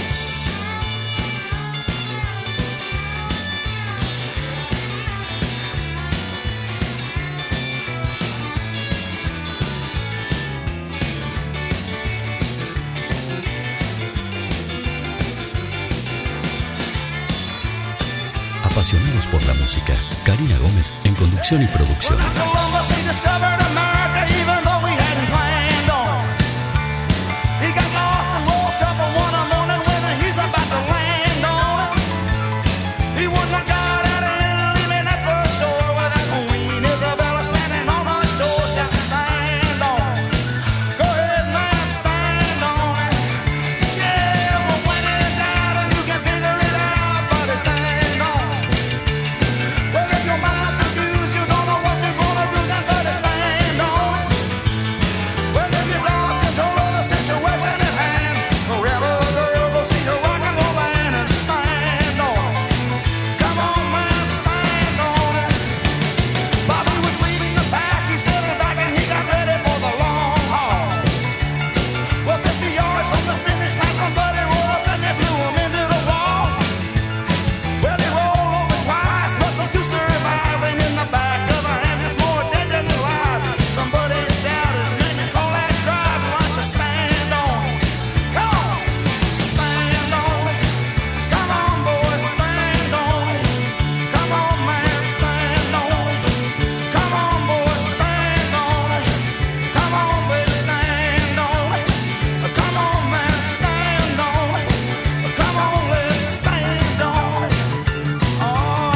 Apasionados por la música. Karina Gómez en conducción y producción. Columbus, he discovered America even though he hadn't planned on. He got lost and woke up one morning when he's about to land on it. He wouldn't have got out of Italy, man, that's for sure. With that Queen Isabella standing on the shore, got to stand on it. Go ahead, man, stand on it. Yeah, but when it's down and you can figure it out, buddy, stand on it. Well, if your mind's confused, you don't know what you're gonna do, then buddy, stand on it. Well, if you've lost control of the situation at hand, forever, girl, go see the rock and roll band and stand on it. Come on, man, stand on it. Bobby was leaving the pack, he settled back and he got ready for the long haul. Well, 50 yards from the finish line, somebody rolled up and they blew him into the wall. Well, he rolled over twice, nothing to survive, and in the back of the ambulance, more dead than alive. Somebody shouted, "Make me call that drive, why don't you stand on it? Come on, stand on it. Come on, boy, stand on it. Come on, man, stand on it. Come on, boy, stand on it. Come on, baby, stand on it. Come on, man, stand on it. Come on, let's stand on it. Oh,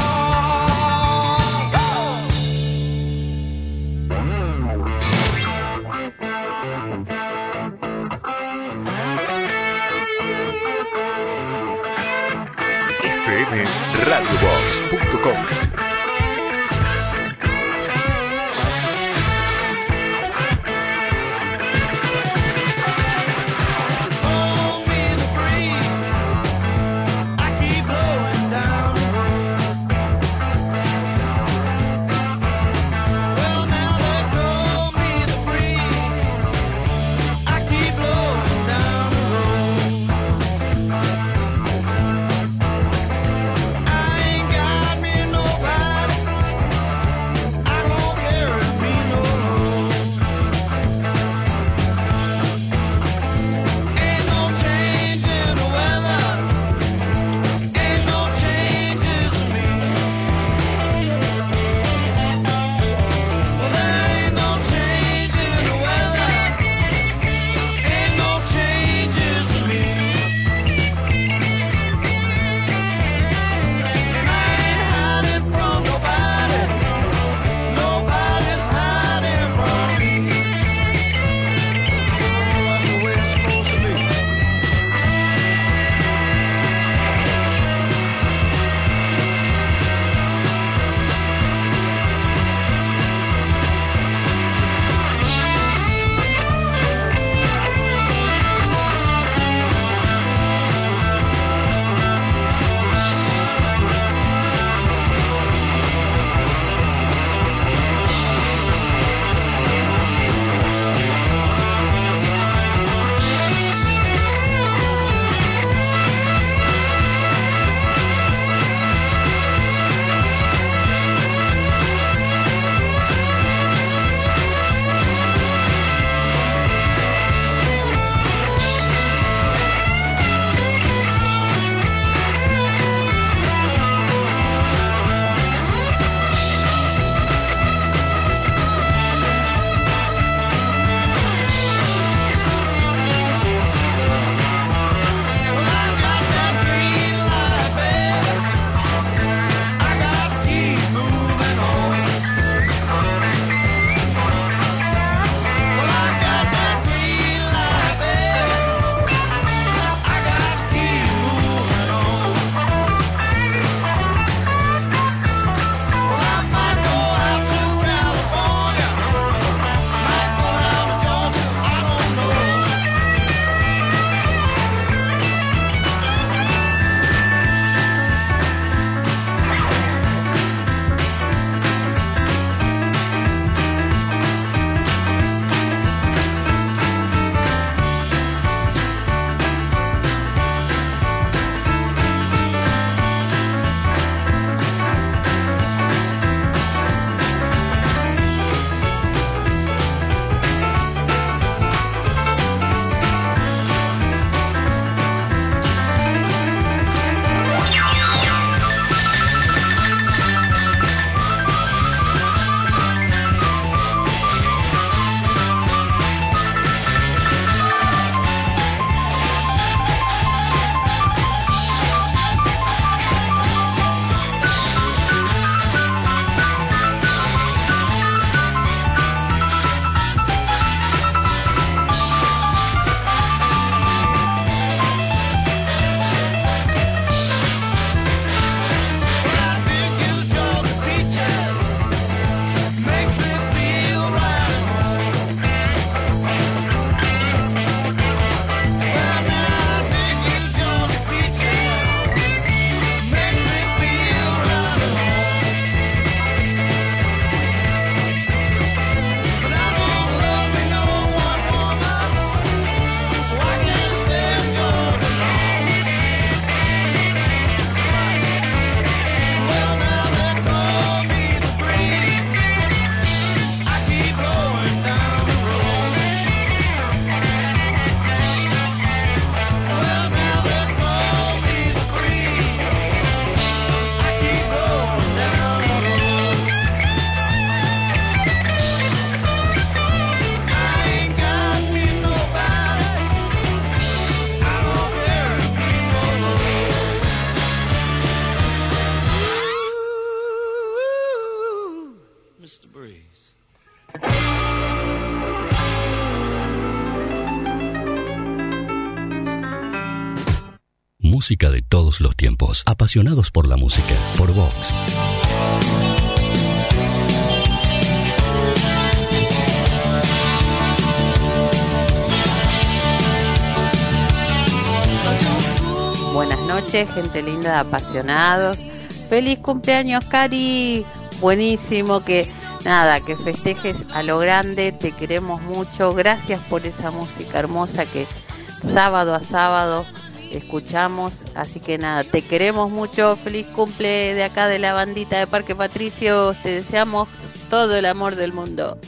go! fmradiobox.com. I keep blowing down the road. Well, now let go me the breeze. I keep blowing down the road. I ain't got me nobody. Mr. Breeze. Música de todos los tiempos. Apasionados por la música. Por Vox. Buenas noches, gente linda de apasionados. Feliz cumpleaños, Cari. Buenísimo, que nada, que festejes a lo grande. Te queremos mucho. Gracias por esa música hermosa que sábado a sábado escuchamos. Así que nada, te queremos mucho. Feliz cumple de acá de la bandita de Parque Patricios. Te deseamos todo el amor del mundo.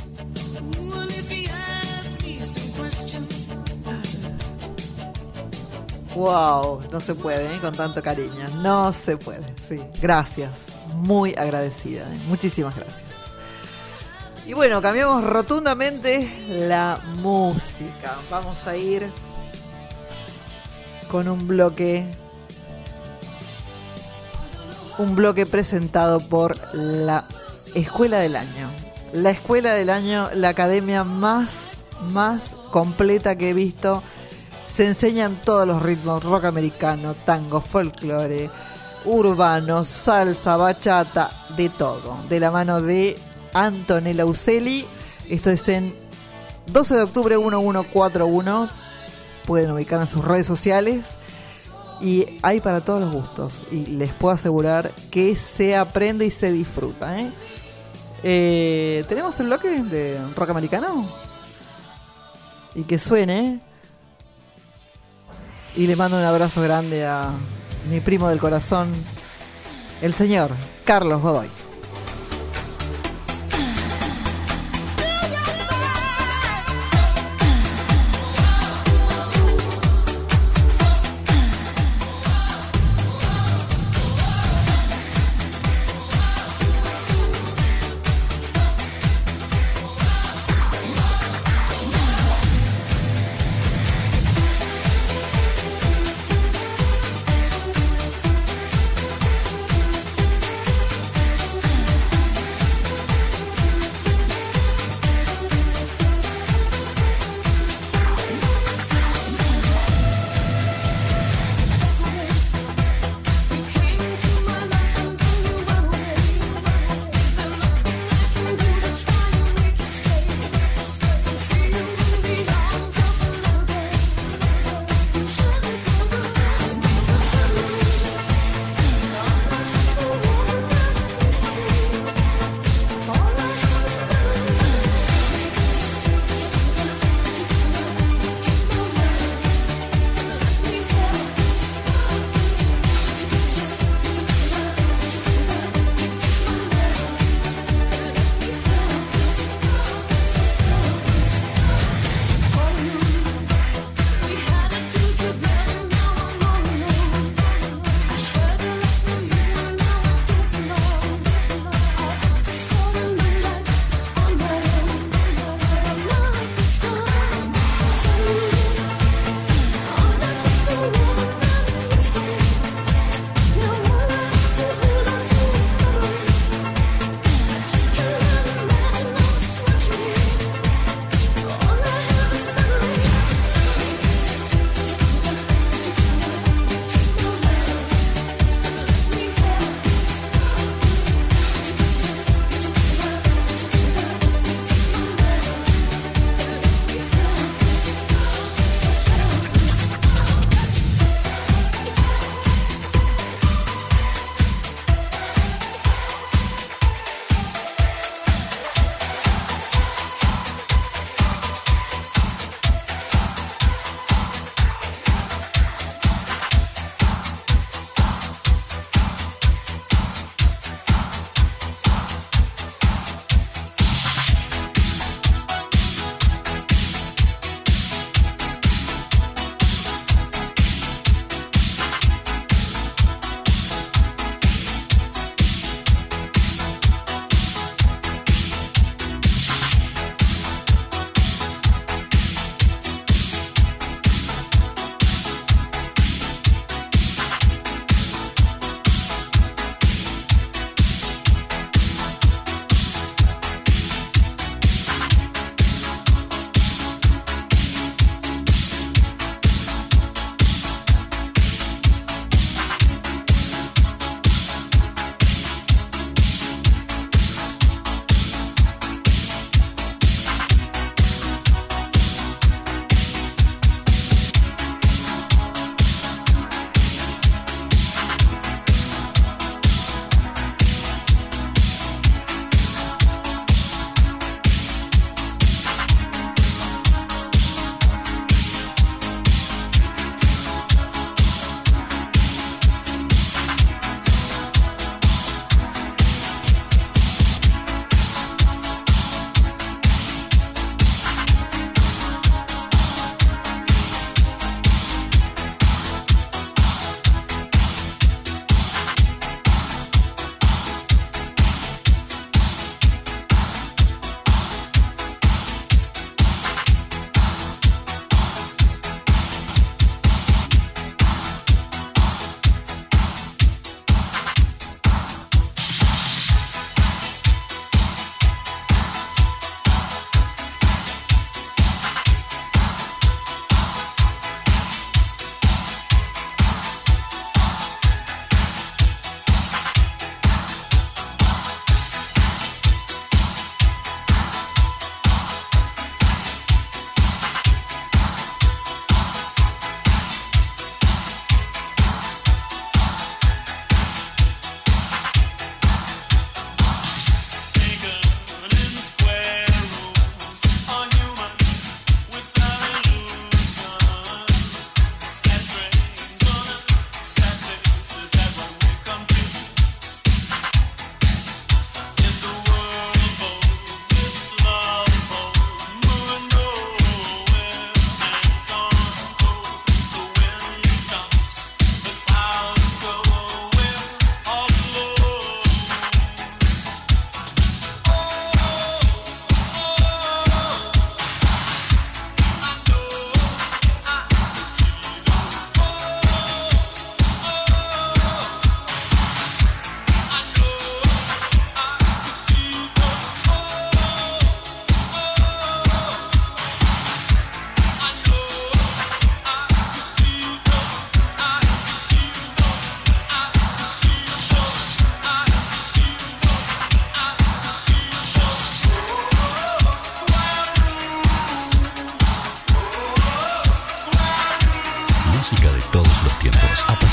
Wow, no se puede, con tanto cariño. No se puede, sí. Gracias, muy agradecida. Muchísimas gracias. Y bueno, cambiamos rotundamente la música. Vamos a ir con un bloque presentado por la Escuela del Año. La Escuela del Año, la academia más completa que he visto. Se enseñan todos los ritmos: rock americano, tango, folclore, urbano, salsa, bachata, de todo. De la mano de Antonella Uccelli. Esto es en 12 de octubre 1141. Pueden ubicar en sus redes sociales. Y hay para todos los gustos. Y les puedo asegurar que se aprende y se disfruta, ¿Tenemos el bloque de rock americano? Y que suene. Y le mando un abrazo grande a mi primo del corazón, el señor Carlos Godoy.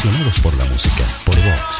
Apasionados por la música, por Vox.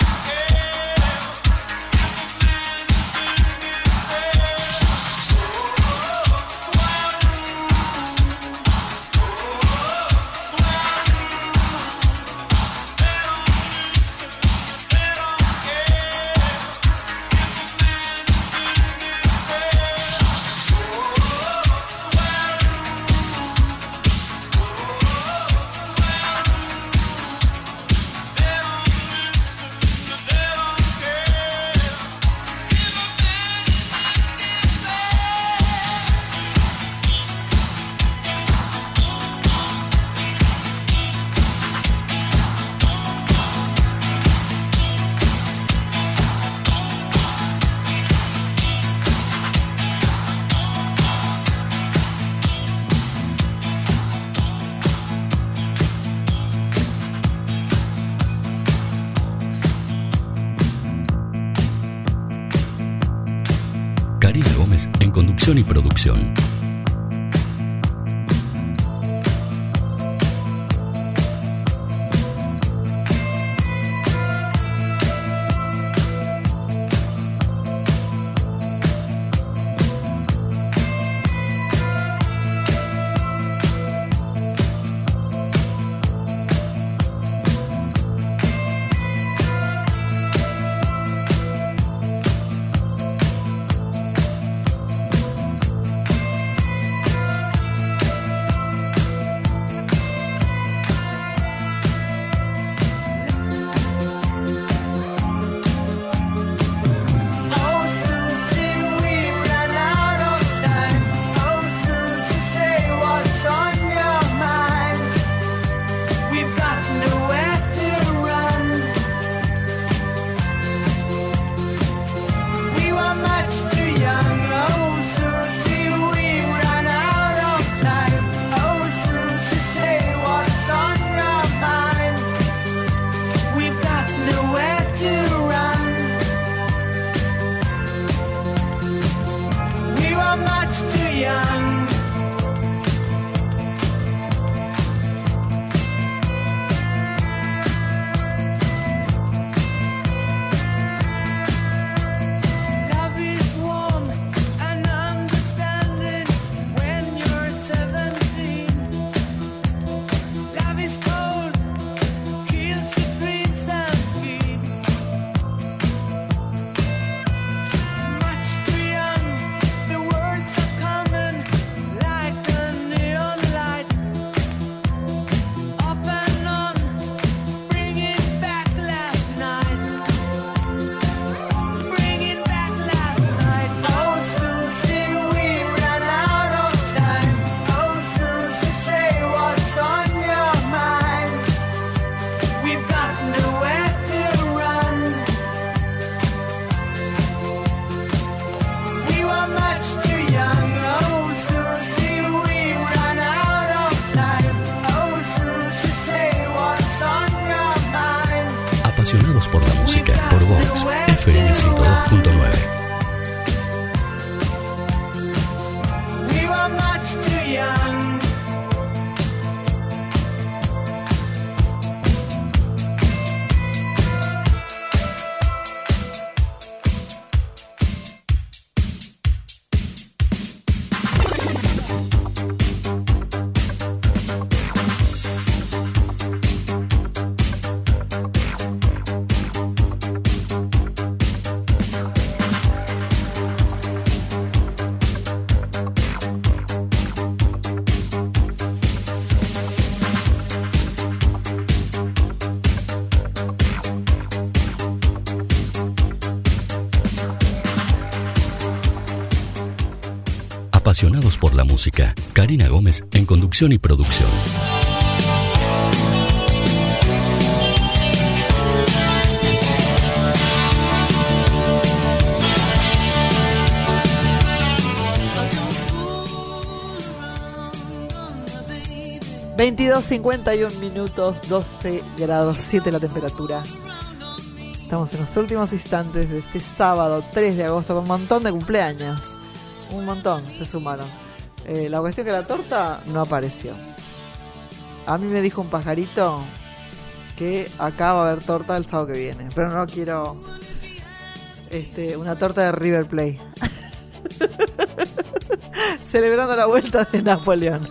Karina Gómez en conducción y producción. Apasionados por la música, por Vox, FM 102.9. Apasionados por la música, Karina Gómez en conducción y producción. (22:51), 12 grados 7 la temperatura. Estamos en los últimos instantes de este sábado 3 de agosto con un montón de cumpleaños. Un montón se sumaron. La cuestión es que la torta no apareció. A mí me dijo un pajarito que acá va a haber torta el sábado que viene. Pero no quiero una torta de River Plate. Celebrando la vuelta de Napoleón.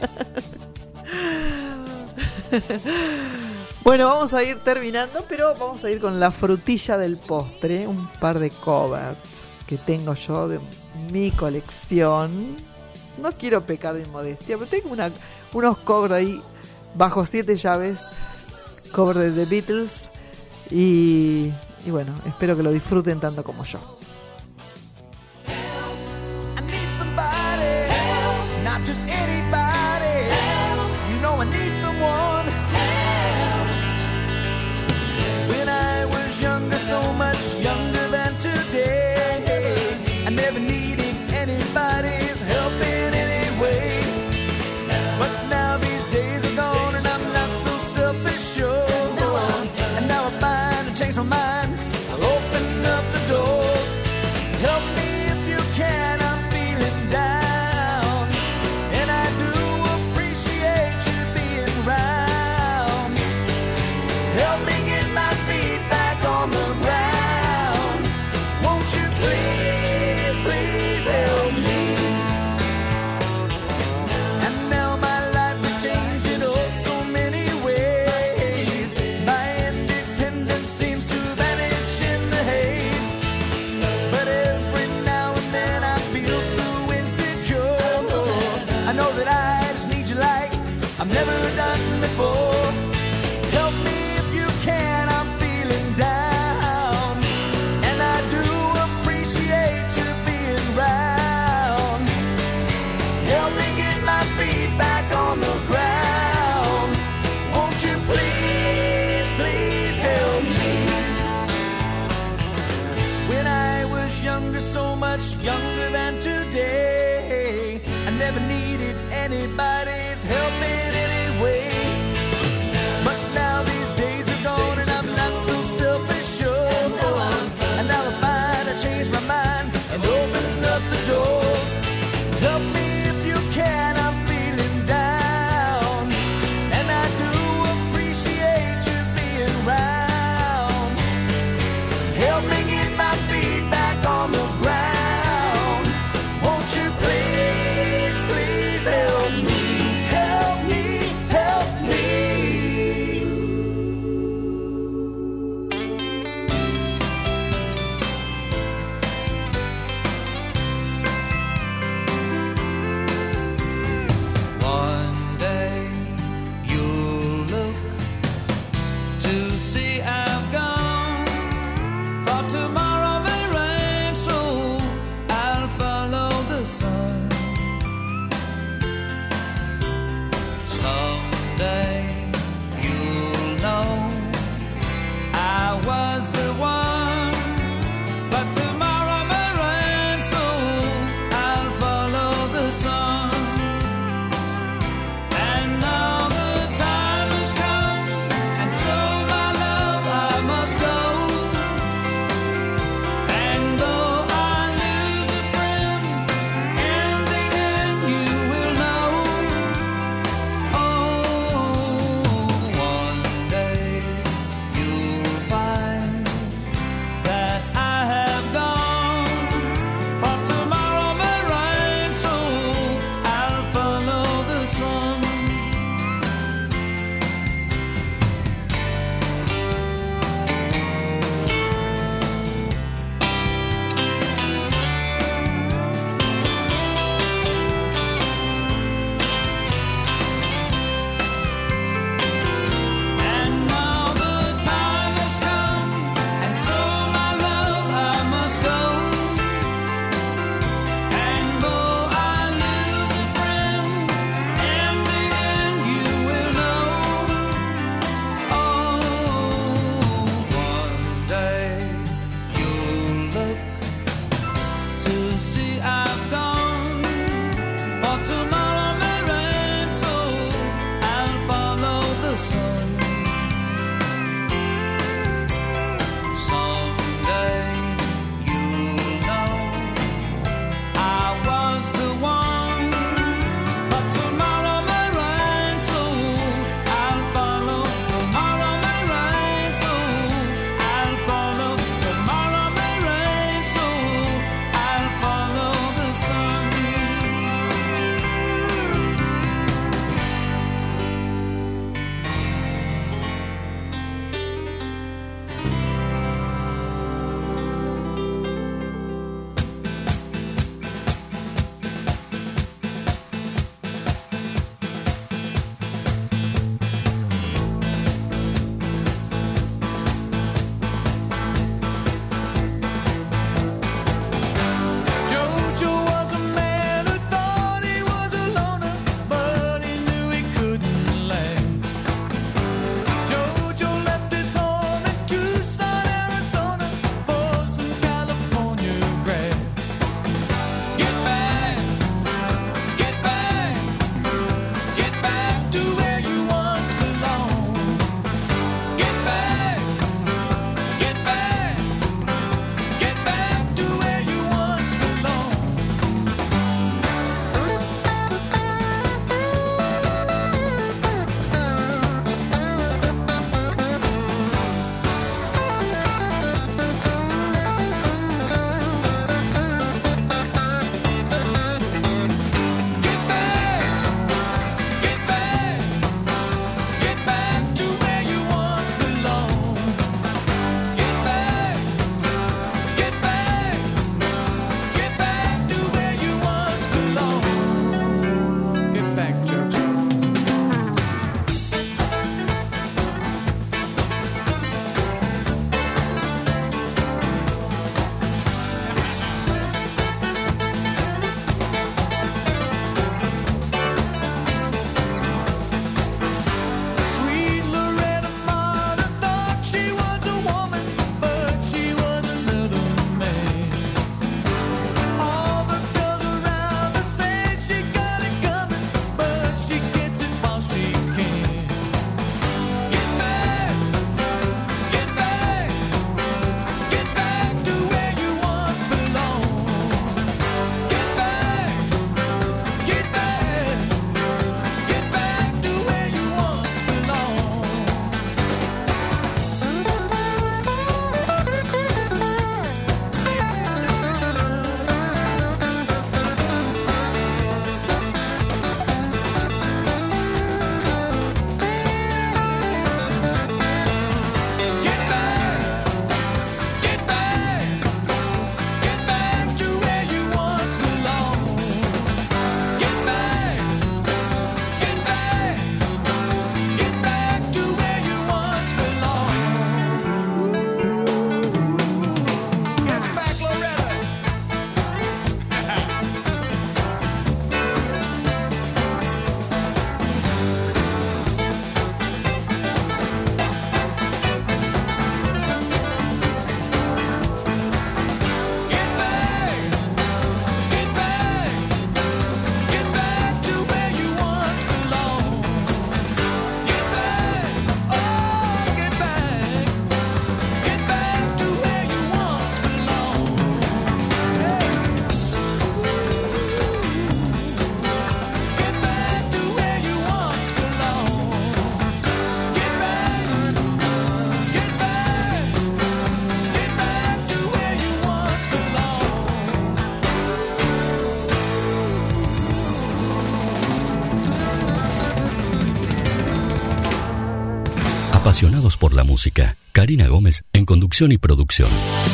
Bueno, vamos a ir terminando, pero vamos a ir con la frutilla del postre. Un par de covers que tengo yo de mi colección. No quiero pecar de inmodestia, pero tengo unos covers ahí bajo 7 llaves, cover de The Beatles, y bueno, espero que lo disfruten tanto como yo. Not just anybody. You know I need someone. When I was younger, so much younger than today, I never needed anybody's help in any way. But now these days are gone and I'm not so self-assured. And now I find I changed my mind. I'll open up the doors. Help me if you can, I'm feeling down. Help me get my feet back on the ground. Won't you please, please help me? And now my life has changed in oh so many ways. My independence seems to vanish in the haze. But every now and then I feel so insecure. I know that I just need you like I've never done before. Help me can, I'm feeling down, and I do appreciate you being round. Help me get my feet back on the ground. Won't you please, please help me? When I was younger, so much younger than today, I never needed anybody's help in any way. But now these days are gone and I'm not so self-assured. And now I find I changed my mind and opened up the doors. Help me if you can, I'm feeling down. And I do appreciate you being round. Help me get my feet back on the ground. Won't you please, please help me? Help me. Apasionados por la música. Karina Gómez en conducción y producción.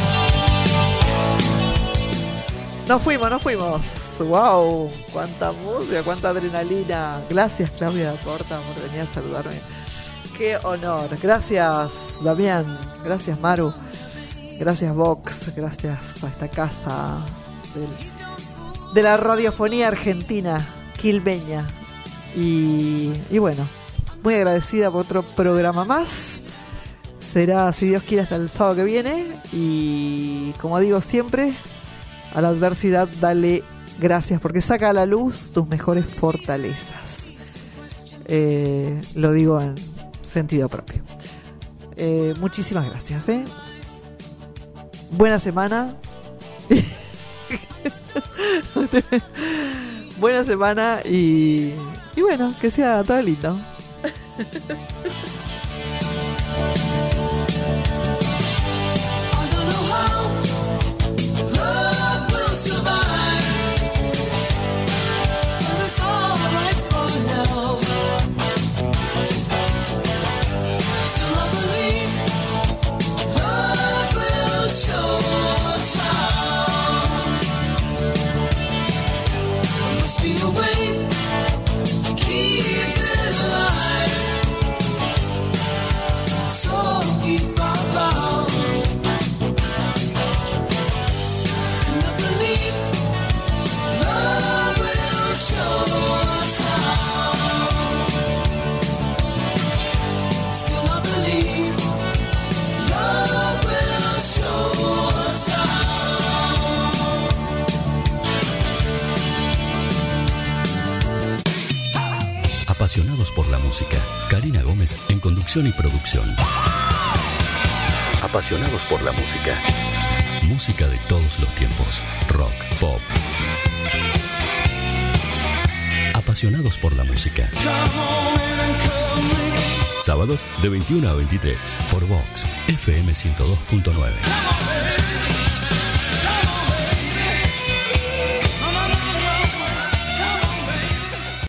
Nos fuimos. ¡Wow! ¡Cuánta música, cuánta adrenalina! Gracias, Claudia Porta, por venir a saludarme. ¡Qué honor! Gracias, Damián. Gracias, Maru. Gracias, Vox. Gracias a esta casa de la radiofonía argentina, quilmeña. Y bueno, muy agradecida por otro programa más. Será, si Dios quiere, hasta el sábado que viene. Y como digo siempre, a la adversidad dale gracias, porque saca a la luz tus mejores fortalezas. Lo digo en sentido propio. Muchísimas gracias. Buena semana. Buena semana y bueno, que sea todo lindo. Apasionados por la música. Karina Gómez en conducción y producción. Apasionados por la música. Música de todos los tiempos. Rock, pop. Apasionados por la música. Sábados de 21 a 23 por Vox FM 102.9.